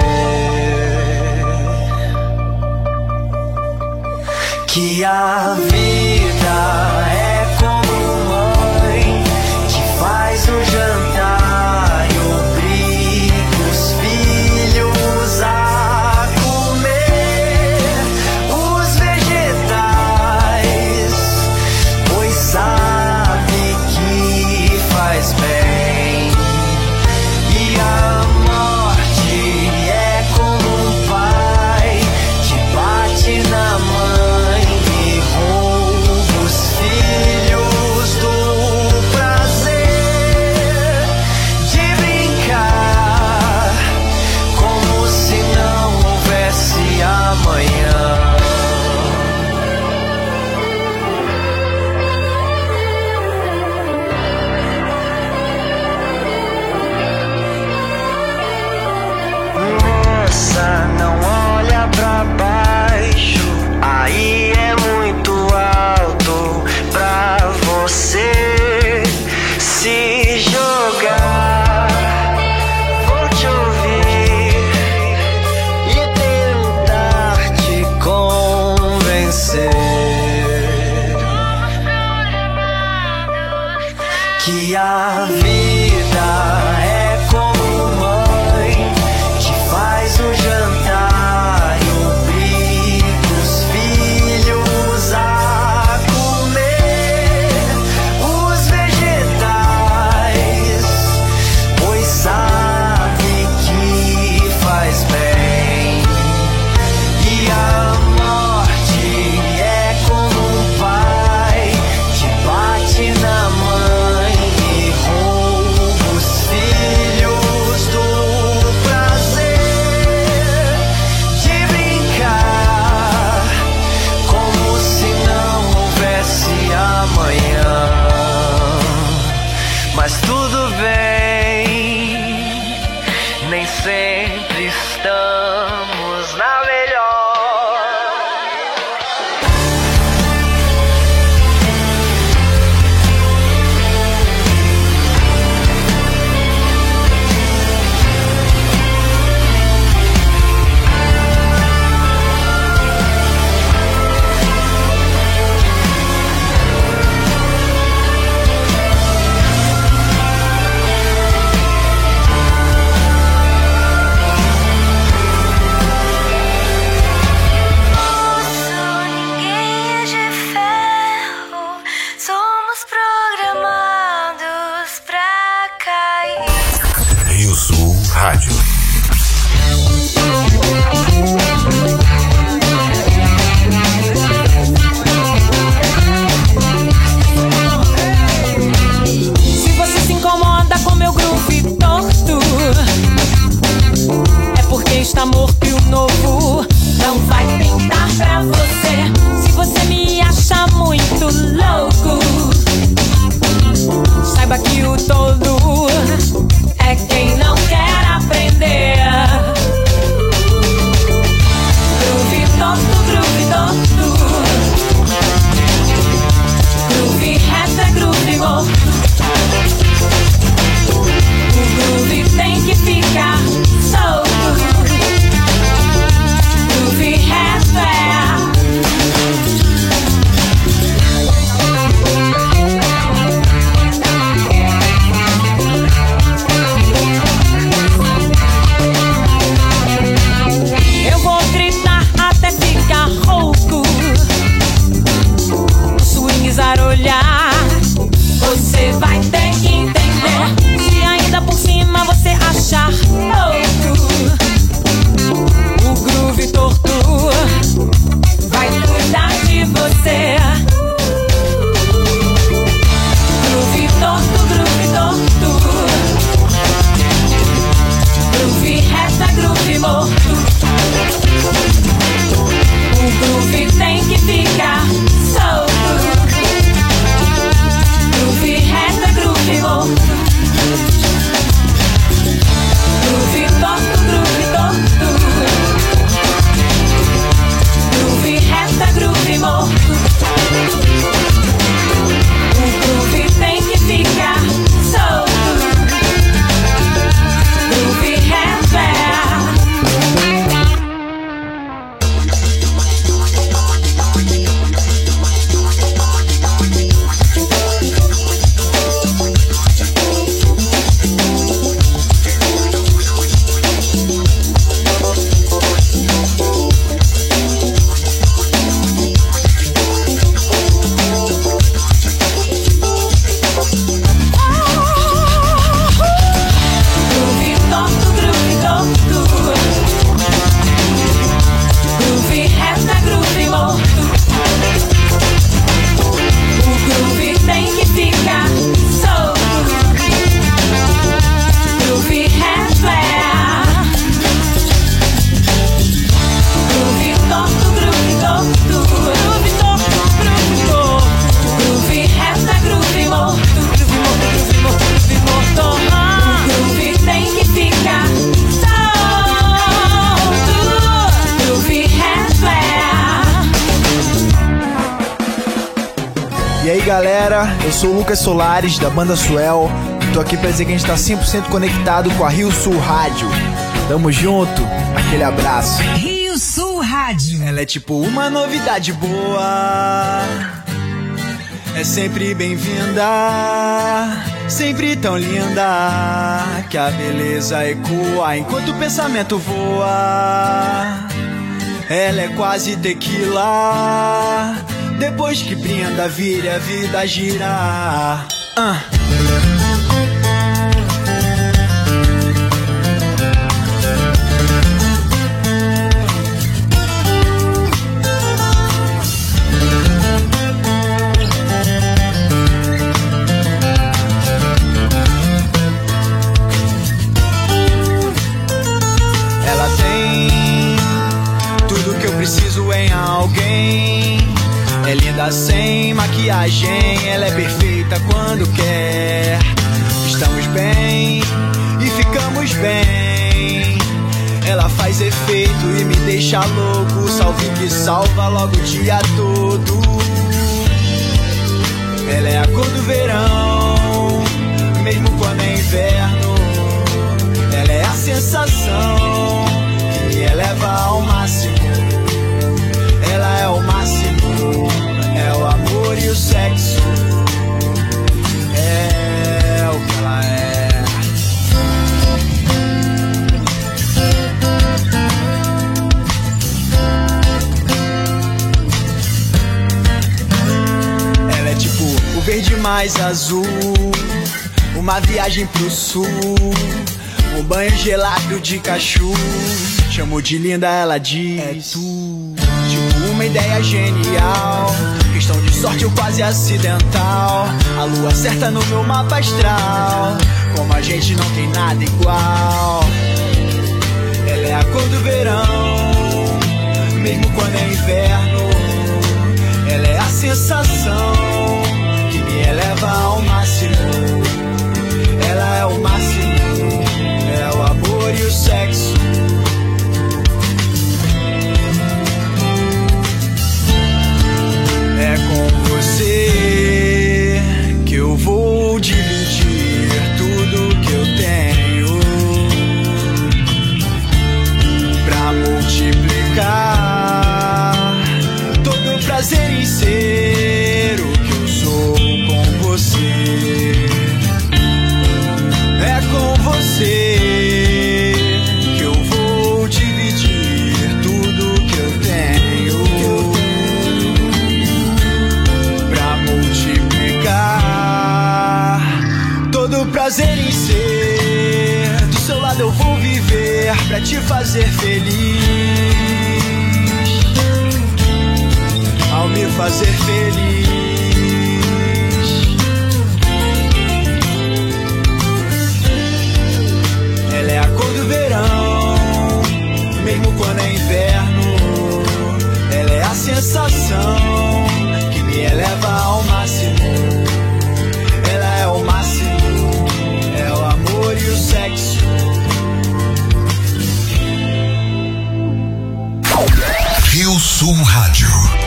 que a vida é como mãe que faz o jantar. Que a vida é como mãe que faz o jantar e obriga os filhos a comer os vegetais, pois sabe que faz bem. E a morte é como um pai que bate na mãe. galera, eu sou o Lucas Solares da banda Suel. Tô aqui pra dizer que a gente tá cem por cento conectado com a Rio Sul Rádio. Tamo junto, aquele abraço. Rio Sul Rádio. Ela é tipo uma novidade boa, é sempre bem-vinda, sempre tão linda, que a beleza ecoa enquanto o pensamento voa. Ela é quase tequila, depois que brinda vira a vida gira. uh. Preciso em alguém. É linda sem maquiagem, ela é perfeita quando quer. Estamos bem e ficamos bem. Ela faz efeito e me deixa louco. Salve que salva logo o dia todo. Ela é a cor do verão, mesmo quando é inverno. Ela é a sensação que me eleva ao máximo. Ela é o máximo, é o amor e o sexo. É o que ela é. Ela é tipo o verde mais azul, uma viagem pro sul, um banho gelado de cachu. Chamo de linda, ela diz, é tu. Tipo uma ideia genial, questão de sorte ou quase acidental. A lua certa no meu mapa astral, como a gente não tem nada igual. Ela é a cor do verão, mesmo quando é inverno. Ela é a sensação que me eleva ao máximo. Ela é o máximo, é o amor e o sexo. É com você que eu vou dividir tudo que eu tenho, pra multiplicar todo o prazer em ser o que eu sou com você. É com você que eu vou dividir tudo que eu tenho, todo prazer em ser. Do seu lado eu vou viver pra te fazer feliz, ao me fazer feliz. Ela é a cor do verão, mesmo quando é inverno. Ela é a sensação que me eleva ao máximo. Ela é o máximo, é o amor e o sexo. Rio Sul Rádio.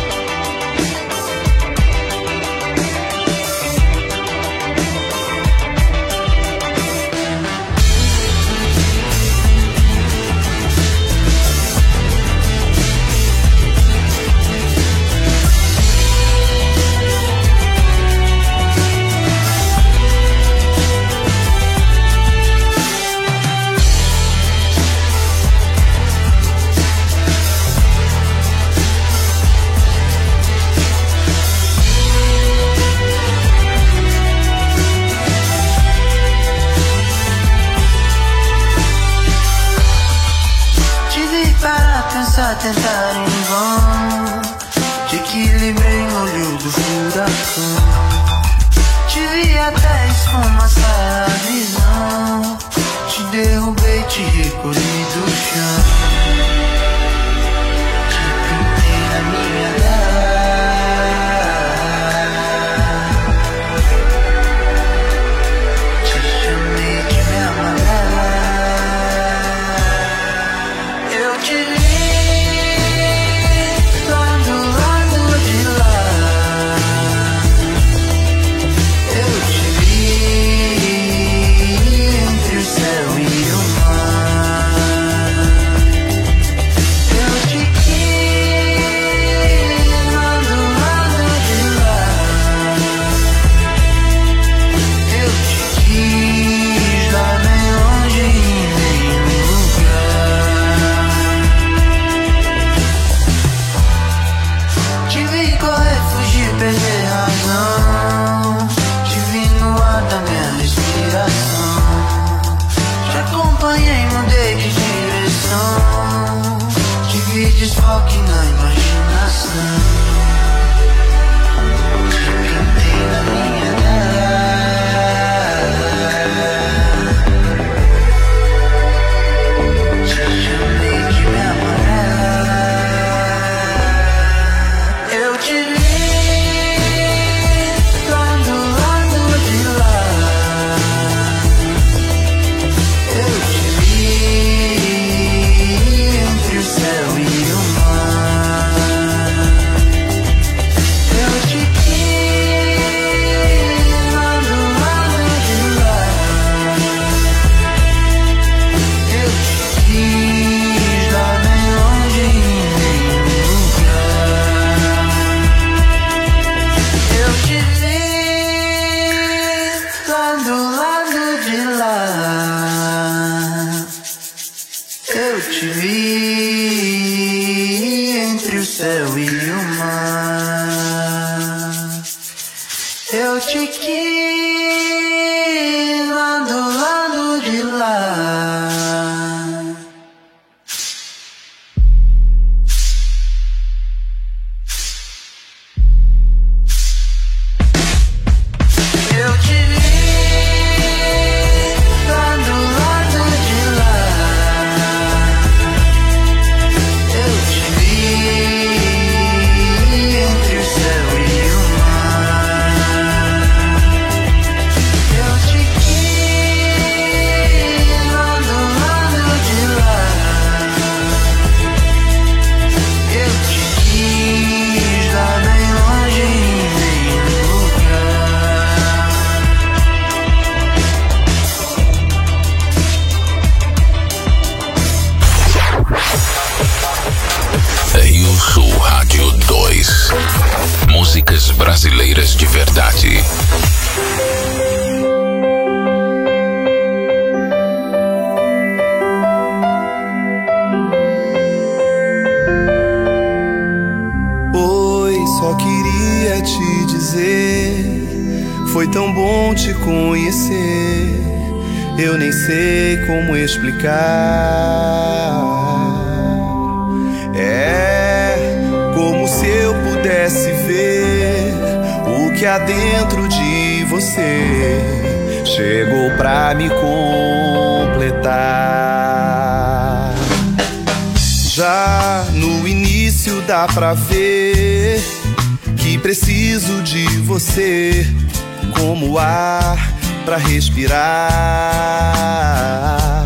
Tentar em vão, te equilibrei no olho do furacão. Tive até esfumaçar a visão, te derrubei, te recolhi do chão. Te pintei na minha cara, te chamei de minha amarela. Eu te vi lá do lado de lá, brasileiras de verdade. Oi, só queria te dizer, foi tão bom te conhecer. Eu nem sei como explicar. É como se eu pudesse ver o que há dentro de você. Chegou pra me completar. Já no início dá pra ver que preciso de você como ar pra respirar.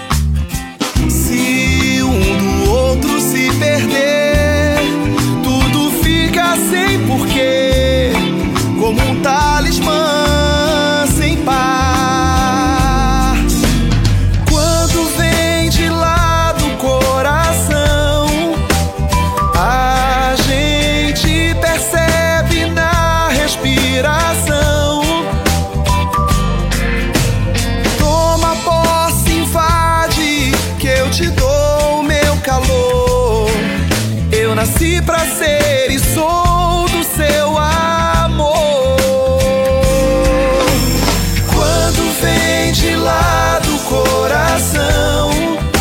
Se um do outro se perder, tudo fica sem porquê, como um talismã sem par. Quando vem de lá do coração, a gente percebe na respiração. Te dou meu calor. Eu nasci pra ser e sou do seu amor. Quando vem de lá do coração,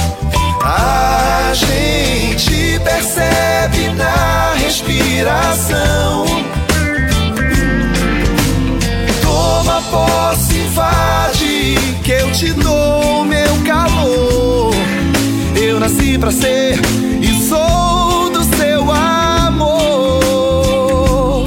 a gente percebe na respiração. Toma posse, invade, que eu te dou meu calor. Eu nasci pra ser e sou do seu amor.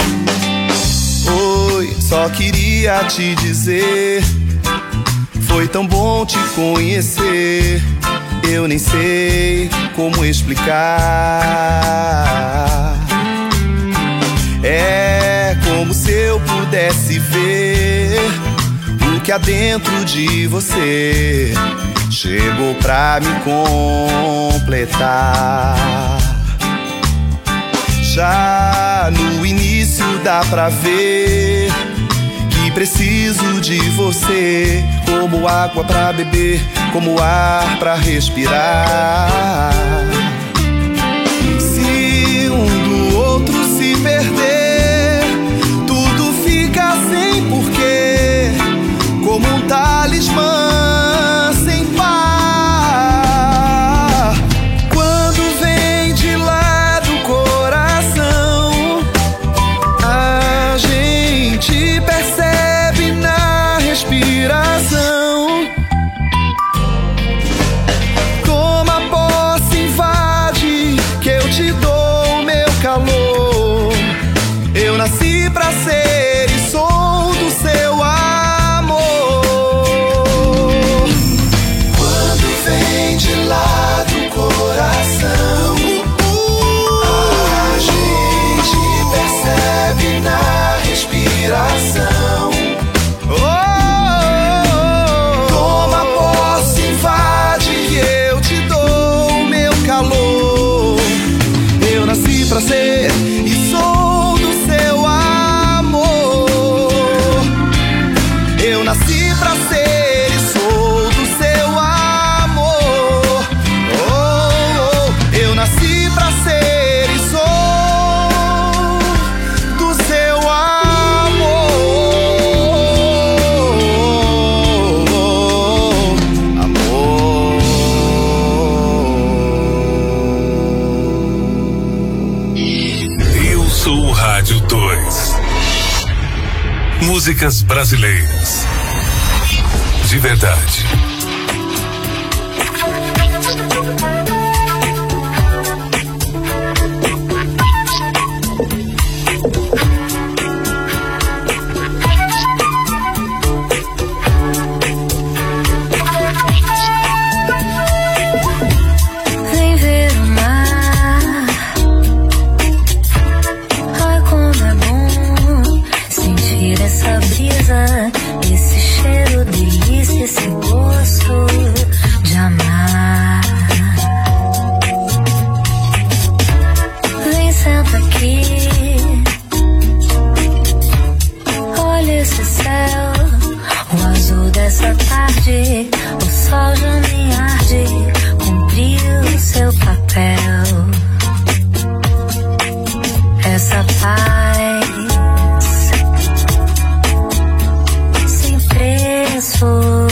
Oi, só queria te dizer, foi tão bom te conhecer. Eu nem sei como explicar. É como se eu pudesse ver o que há dentro de você. Chegou pra me completar. Já no início dá pra ver que preciso de você, como água pra beber, como ar pra respirar. Se um do outro se perder, tudo fica sem porquê, como um talismã. Toma posse, invade, que eu te dou meu calor. Eu nasci pra ser e sou do seu amor. Quando vem de lá do coração, a gente percebe na respiração. Pra ser e sou do seu amor. Eu nasci pra ser e sou do seu amor. Oh, oh. Eu nasci pra ser e sou do seu amor. Amor. Sul Rádio dois. Músicas brasileiras de verdade. Vem ver o mar. Ai, como é bom sentir essa brisa, esse cheiro, delícia, esse gosto. Nessa tarde, o sol já nem arde, cumpriu seu papel. Essa paz sem preço.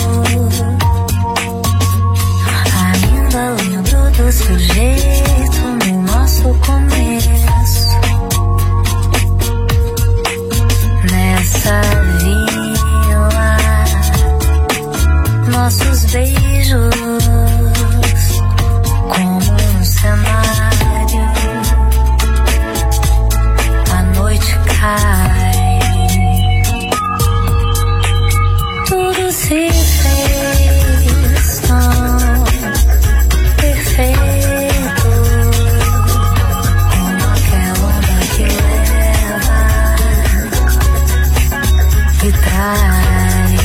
Ainda lembro do seu jeito no nosso começo. Nessa vila, nossos beijos como um cenário. A noite cai, tudo se fez tão perfeito, como aquela onda que leva e traz,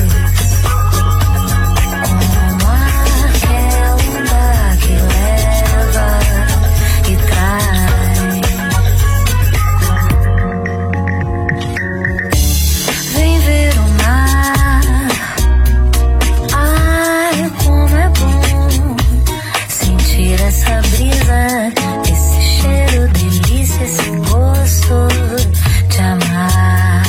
como aquela onda que leva e traz. Vem ver o mar, ai como é bom sentir essa brisa, esse cheiro, delícia, esse gosto de amar.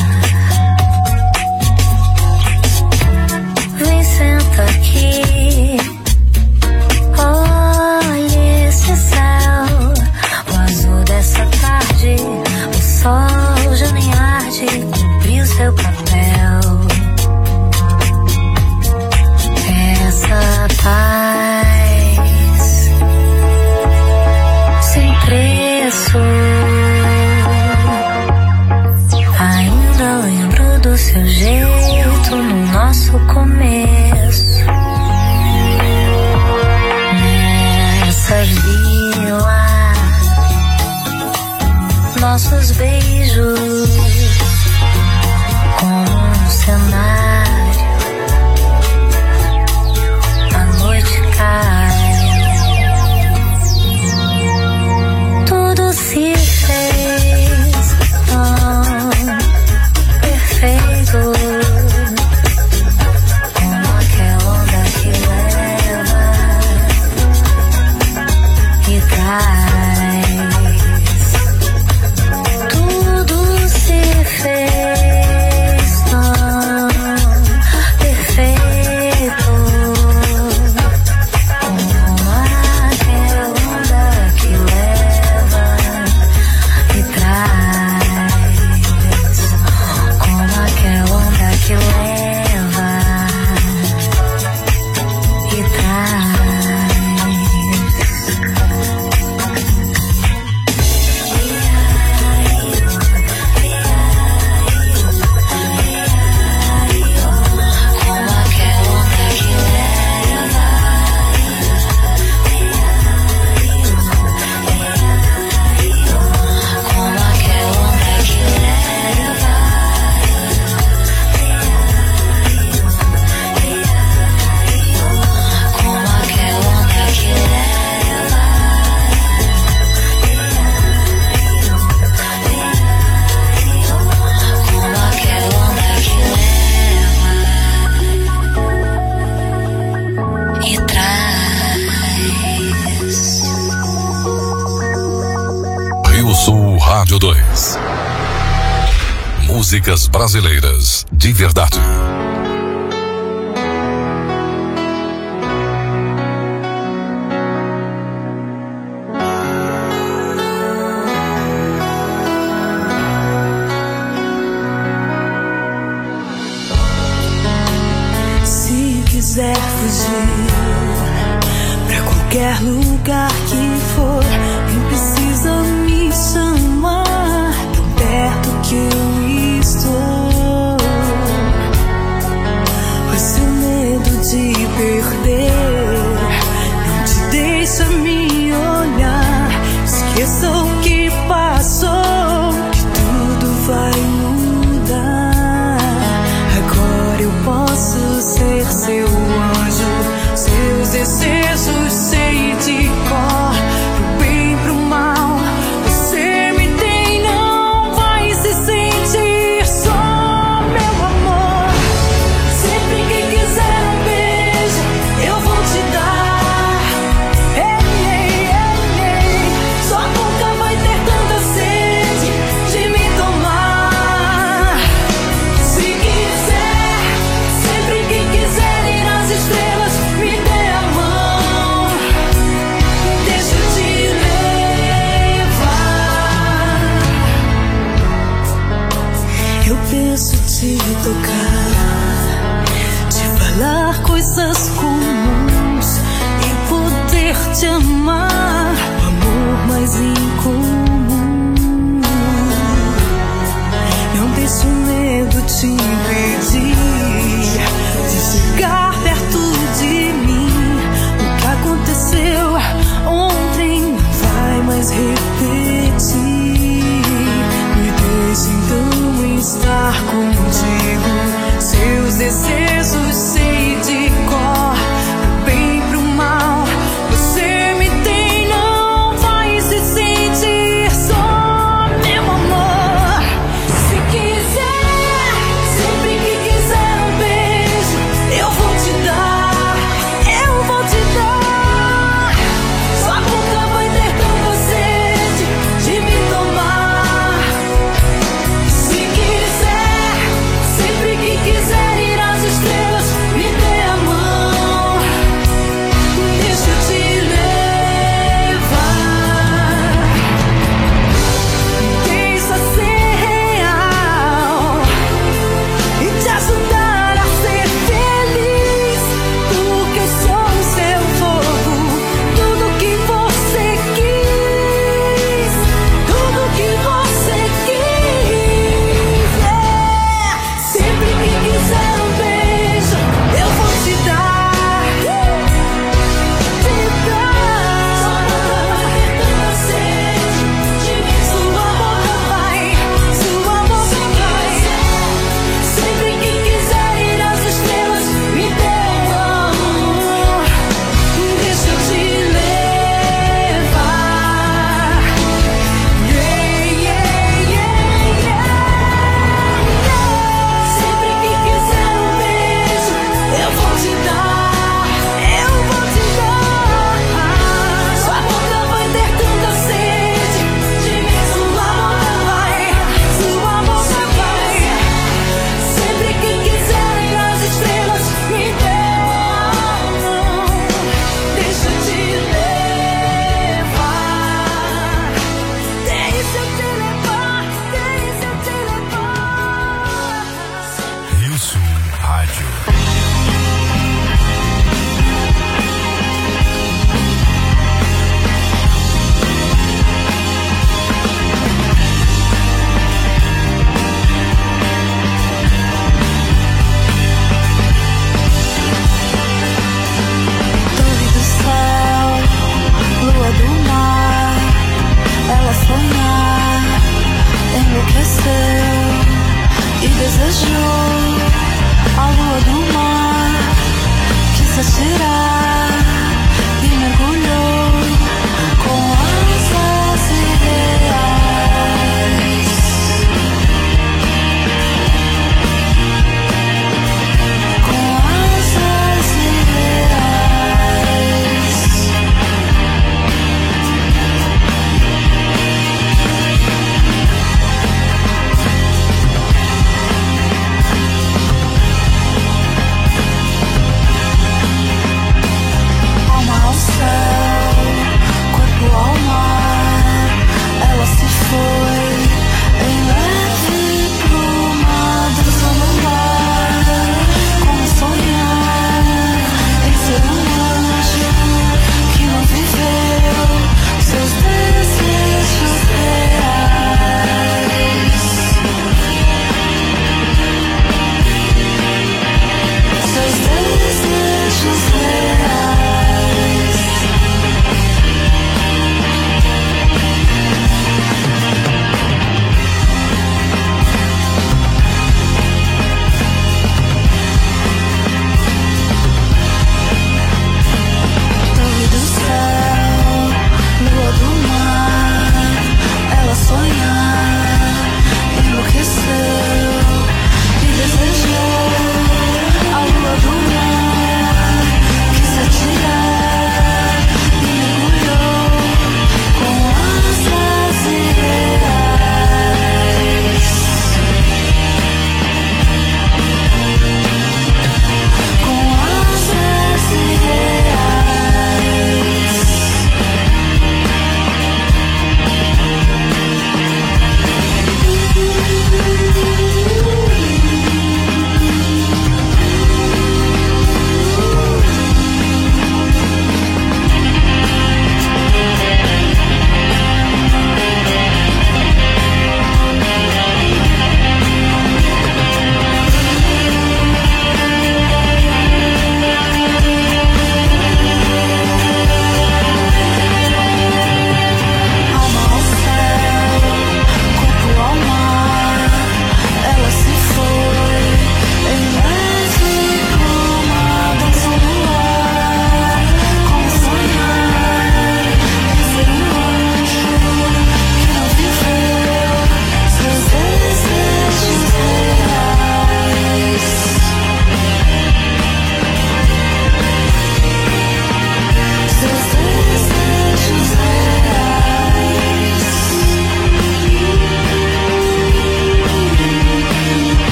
Vem, senta aqui, olha esse céu, o azul dessa tarde, o sol já nem arde, cumpriu seu papel. Essa paz sem preço. Ainda lembro do seu jeito no nosso começo. Nessa vila, nossos beijos como um cenário. A noite cai, tudo se fez tão perfeito, como aquela onda que leva e traz. Tudo se fez tão perfeito, como aquela onda que leva e traz, como aquela onda que leva e traz. Como aquela onda que leva, como aquela onda que leva, como aquela onda que leva, como aquela onda que leva e traz. Rio Sul Rádio dois. Músicas brasileiras de verdade. Se quiser fugir pra qualquer lugar que for, nem precisa me chamar, tão perto que eu estou. O seu medo de perder não te deixa me olhar. Esqueça o que passou, que tudo vai mudar. Agora eu posso ser seu anjo, seus desejos sei de cor, pro bem, pro mal. coisas comuns e poder te amar, o amor mais incomum. Não deixe o medo te impedir de chegar perto de mim. O que aconteceu ontem não vai mais repetir. Me deixe então estar contigo. Seus desejos sei de cor, pro bem, pro mal. Você me tem, não vai se sentir só, meu amor. Se quiser, sempre que quiser.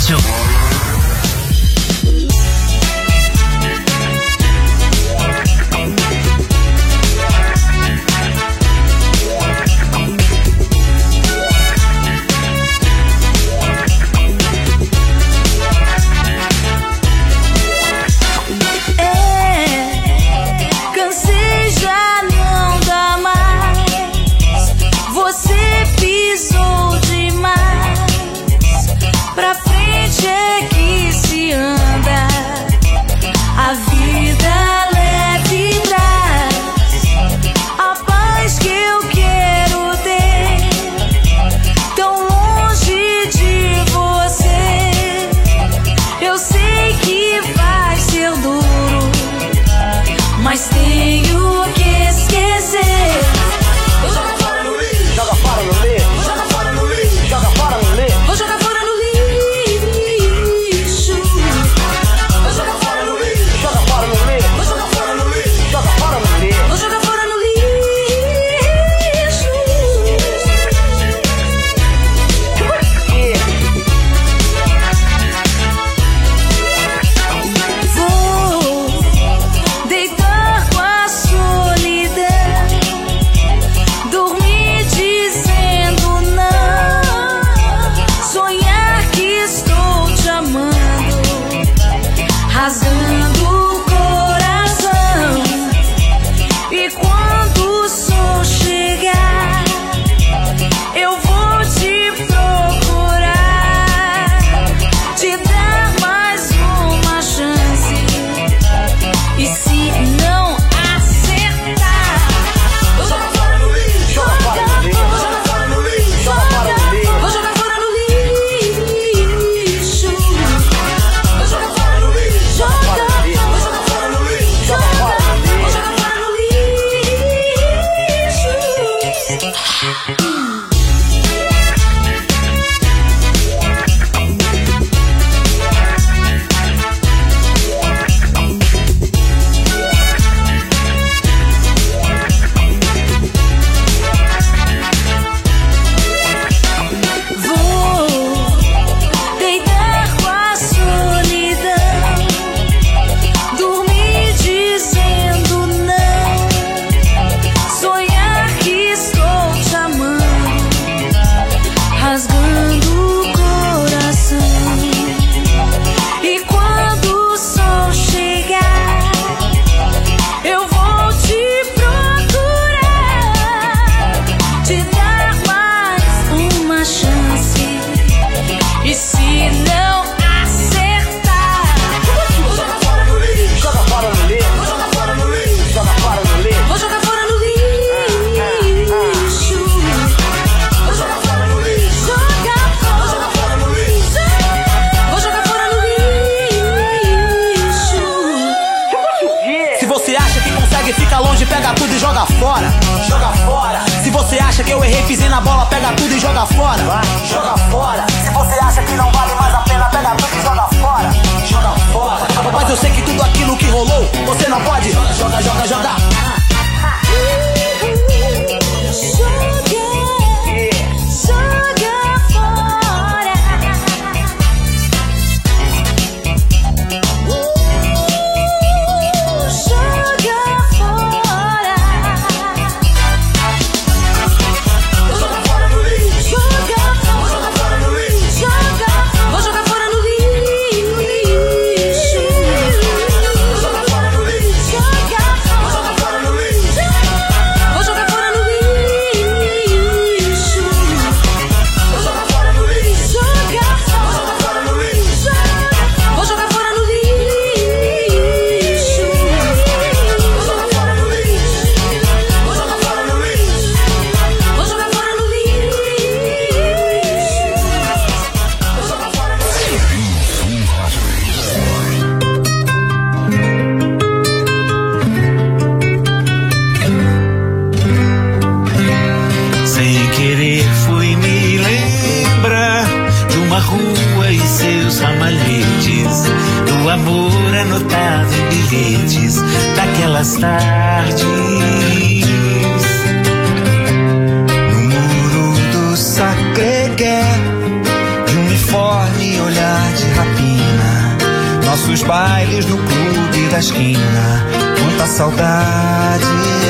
Rádio. daquelas tardes. No muro do Sacré-Cœur, de uniforme e olhar nossos bailes no clube da esquina. Quanta saudade.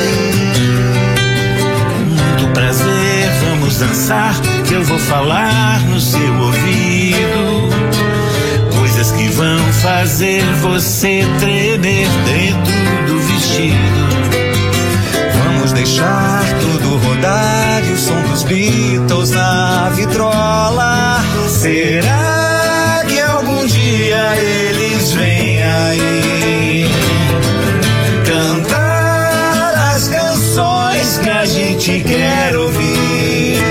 Muito prazer, vamos dançar, que eu vou falar no seu ouvido. Coisas que vão fazer você tremer dentro do vestido. Vamos deixar tudo rodar e o som dos Beatles na vitrola. Será que algum dia eles vêm aí cantar as canções que a gente quer ouvir?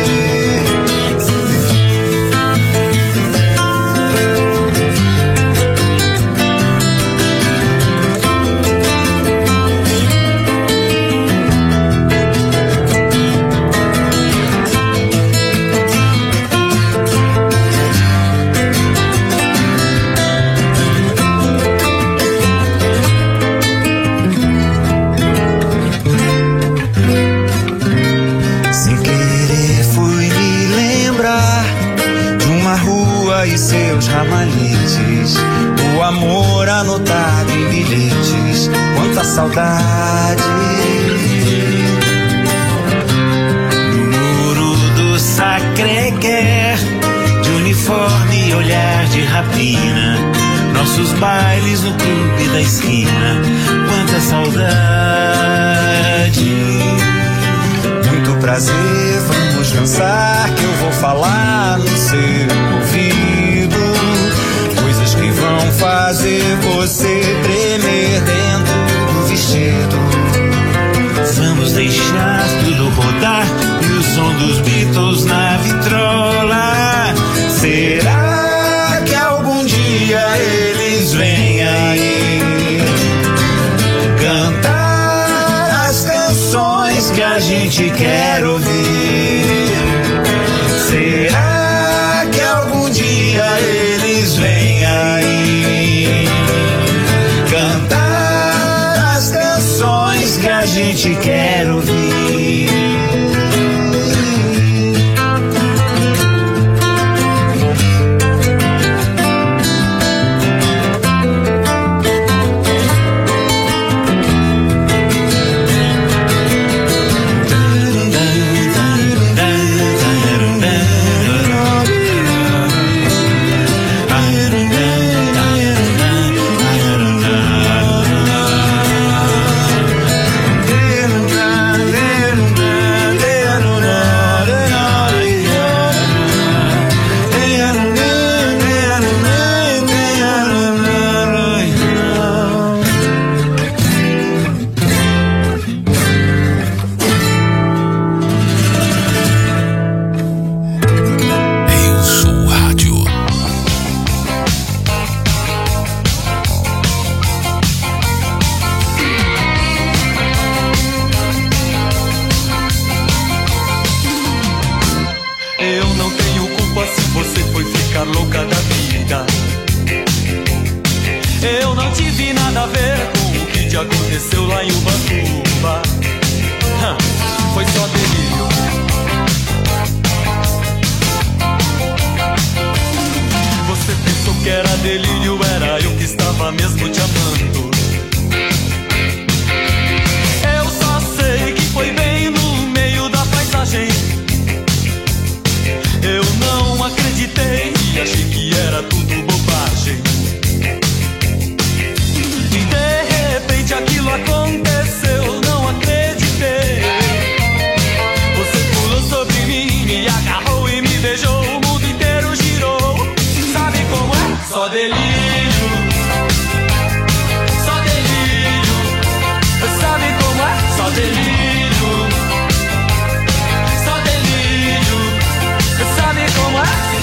E seus ramalhetes, o amor anotado em bilhetes, quanta saudade. No muro do Sacré-Cœur, de uniforme e olhar de rapina, nossos bailes no clube da esquina, quanta saudade. Muito prazer, vamos dançar, que eu vou falar no seu ouvido. Coisas que vão fazer você tremer dentro do vestido. Vamos deixar tudo rodar e o som dos Beatles na vitrola. Será que algum dia eles vêm aí cantar as canções que a gente quer ouvir? Será que algum dia eles vêm aí cantar as canções que a gente quer ouvir? Aconteceu lá em Ubatuba, foi só delírio. Você pensou que era delírio, era eu que estava mesmo te amando. Eu só sei que foi bem no meio da paisagem. Eu não acreditei e achei que era tudo bobagem. Aquilo aconteceu, não acreditei. Você pulou sobre mim, me agarrou e me beijou. O mundo inteiro girou. Sabe como é? Só delírio, só delírio. Sabe como é? Só delírio, só delírio. Sabe como é?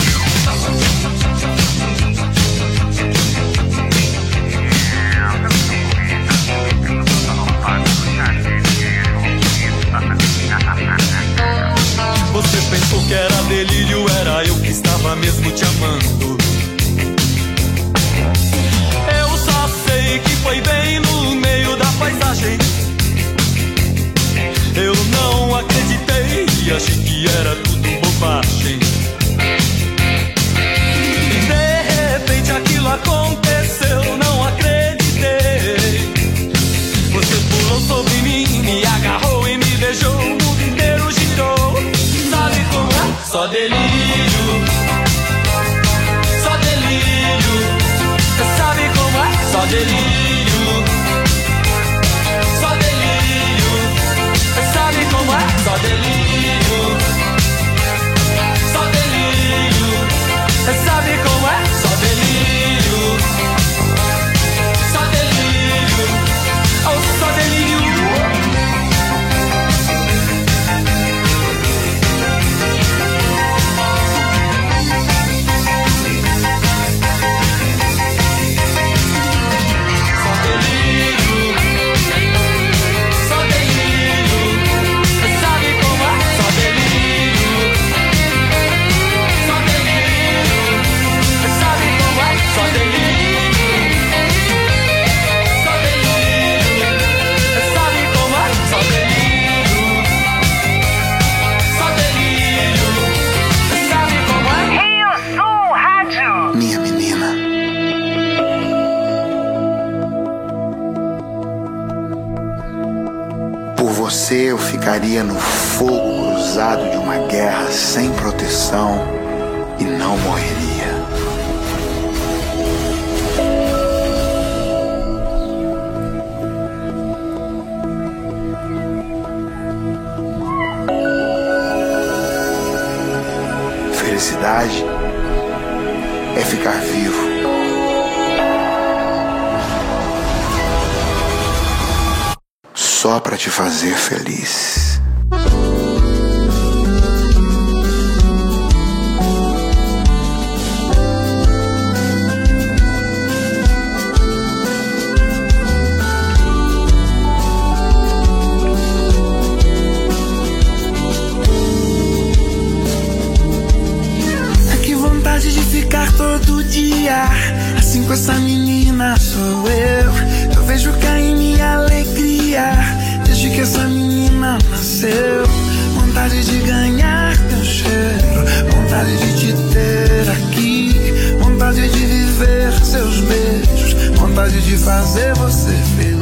Você pensou que era delírio, era eu que estava mesmo te amando. Eu só sei que foi bem no meio da paisagem. Eu não acreditei e achei que era tudo bobagem. E de repente aquilo aconteceu. delírio, só delírio. Sabe como é? Só delírio, só delírio. Sabe como é? Só delírio, só delírio, oh, só delírio. Eu ficaria no fogo cruzado de uma guerra sem proteção e não morreria. Felicidade é ficar vivo. Só pra te fazer feliz. Que vontade de ficar todo dia assim com essa menina sou eu. Eu vejo cair minha alegria desde que essa menina nasceu. Vontade de ganhar teu cheiro, vontade de te ter aqui, vontade de viver seus beijos, vontade de fazer você feliz.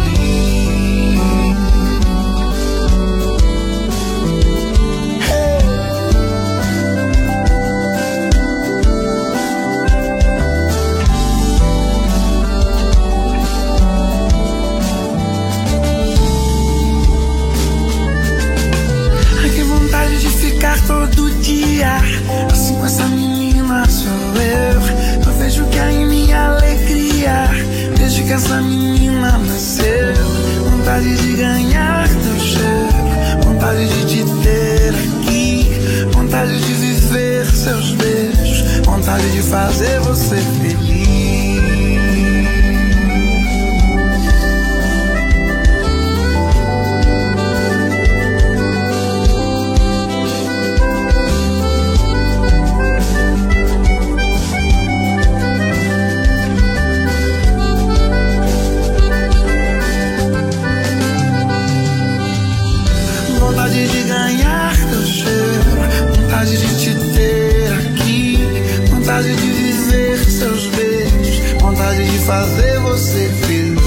Todo dia, assim com essa menina sou eu. Eu vejo que há em minha alegria desde que essa menina nasceu. Vontade de ganhar teu cheiro, vontade de te ter aqui, vontade de viver seus beijos, vontade de fazer você feliz. Vontade de ganhar teu cheiro, vontade de te ter aqui, vontade de viver seus beijos, vontade de fazer você feliz.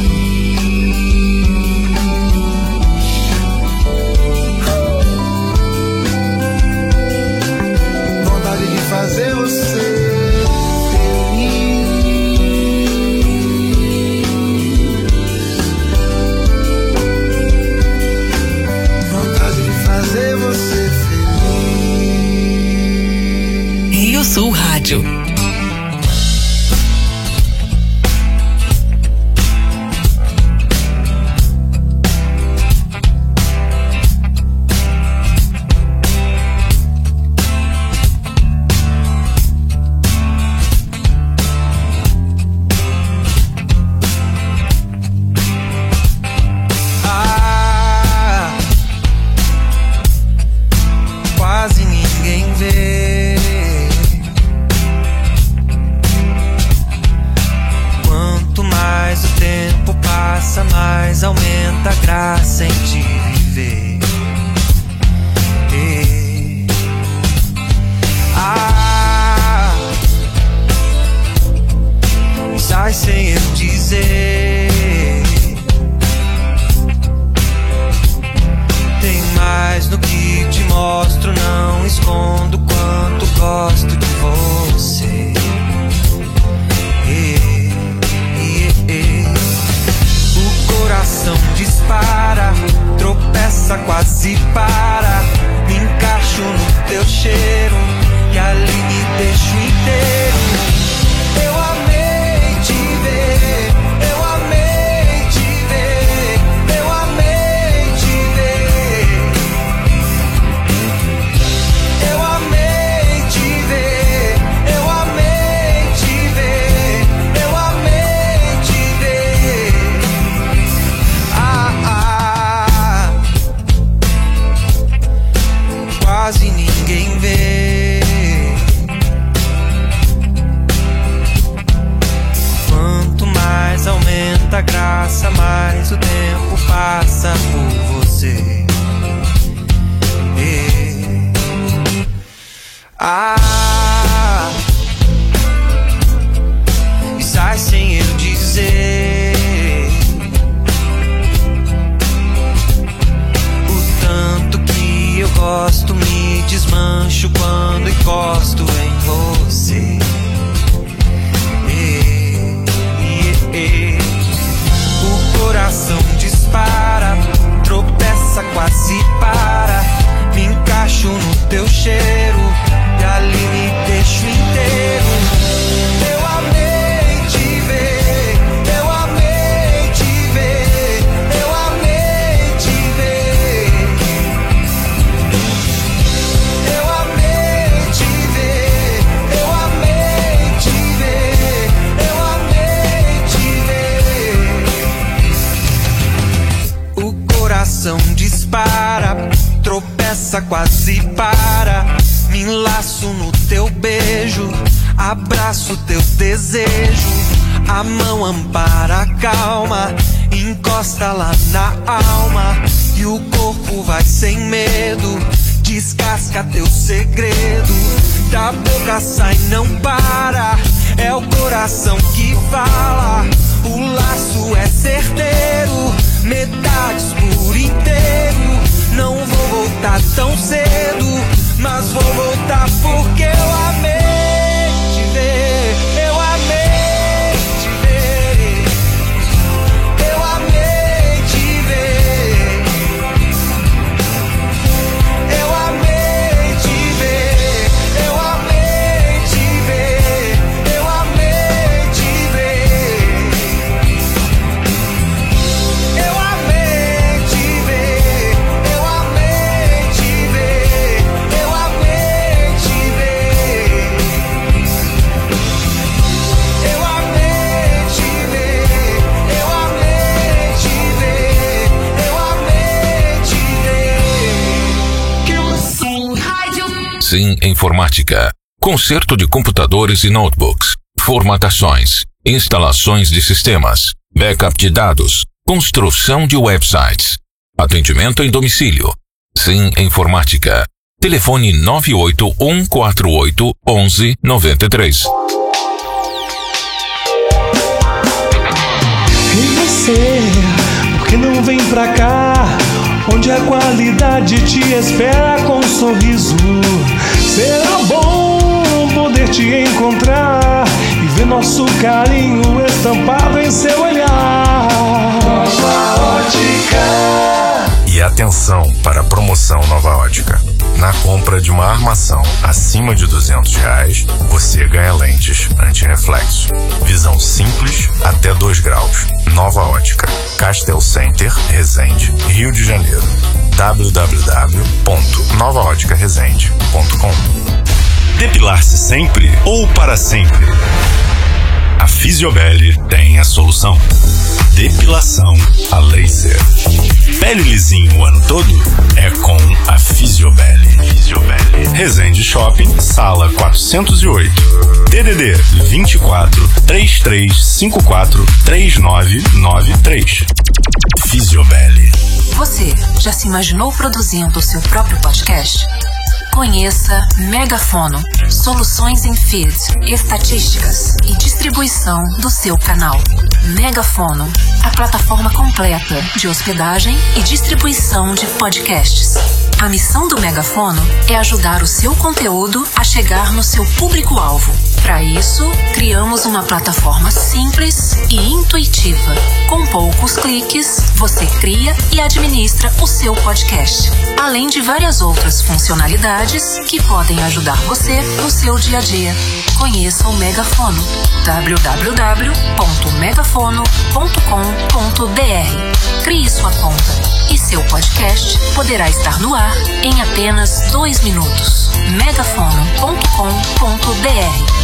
Vontade de fazer você Rio Sul Rádio. Aumenta a graça em te viver. E, ah, sai sem eu dizer. Tem mais no que te mostro, não escondo quanto gosto de você. E, e, e, começa, quase para. Me enlaço no teu beijo, abraço teu desejo. A mão ampara a calma, encosta lá na alma. E o corpo vai sem medo, descasca teu segredo. Da boca sai, não para, é o coração que fala. O laço é certeiro, metades por inteiro. Não vou voltar tão cedo, mas vou voltar porque eu amei te ver. Eu amei te ver. Eu amei te ver. Eu amei te ver. Eu amei te ver. Eu amei te ver. Eu amei te ver. Eu amei te ver. Eu amei te ver. Eu amei te ver. Eu amei te ver. Eu amei te ver. Que emoção, rádio. Sim Informática. Conserto de computadores e notebooks. Formatações. Instalações de sistemas. Backup de dados. Construção de websites. Atendimento em domicílio. Sim Informática. Telefone nove oito um quatro oito um um nove três. E você, por que não vem pra cá? Onde a qualidade te espera com um sorriso. Será bom poder te encontrar e ver nosso carinho estampado em seu olhar. Nova Ótica. E atenção para a promoção Nova Ótica. Na compra de uma armação acima de duzentos reais, você ganha lentes anti-reflexo. Visão simples até dois graus. Nova Ótica. Castel Center, Resende, Rio de Janeiro. w w w ponto nova ótica resende ponto com. Depilar-se sempre ou para sempre? A Fisiobel tem a solução. Depilação a laser. Pele lisinho o ano todo? É com a Fisiobel. Fisiobel. Resende Shopping, sala quatrocentos e oito. D D D vinte e quatro, trinta e três, cinquenta e quatro, trinta e nove, noventa e três. Fisiobel. Você já se imaginou produzindo o seu próprio podcast? Conheça Megafono, soluções em feed, estatísticas e distribuição do seu canal. Megafono, a plataforma completa de hospedagem e distribuição de podcasts. A missão do Megafono é ajudar o seu conteúdo a chegar no seu público-alvo. Para isso, criamos uma plataforma simples e intuitiva. Com poucos cliques, você cria e administra o seu podcast, além de várias outras funcionalidades que podem ajudar você no seu dia a dia. Conheça o Megafono. w w w ponto megafono ponto com ponto b r. Crie sua conta e seu podcast poderá estar no ar em apenas dois minutos. megafono ponto com ponto b r.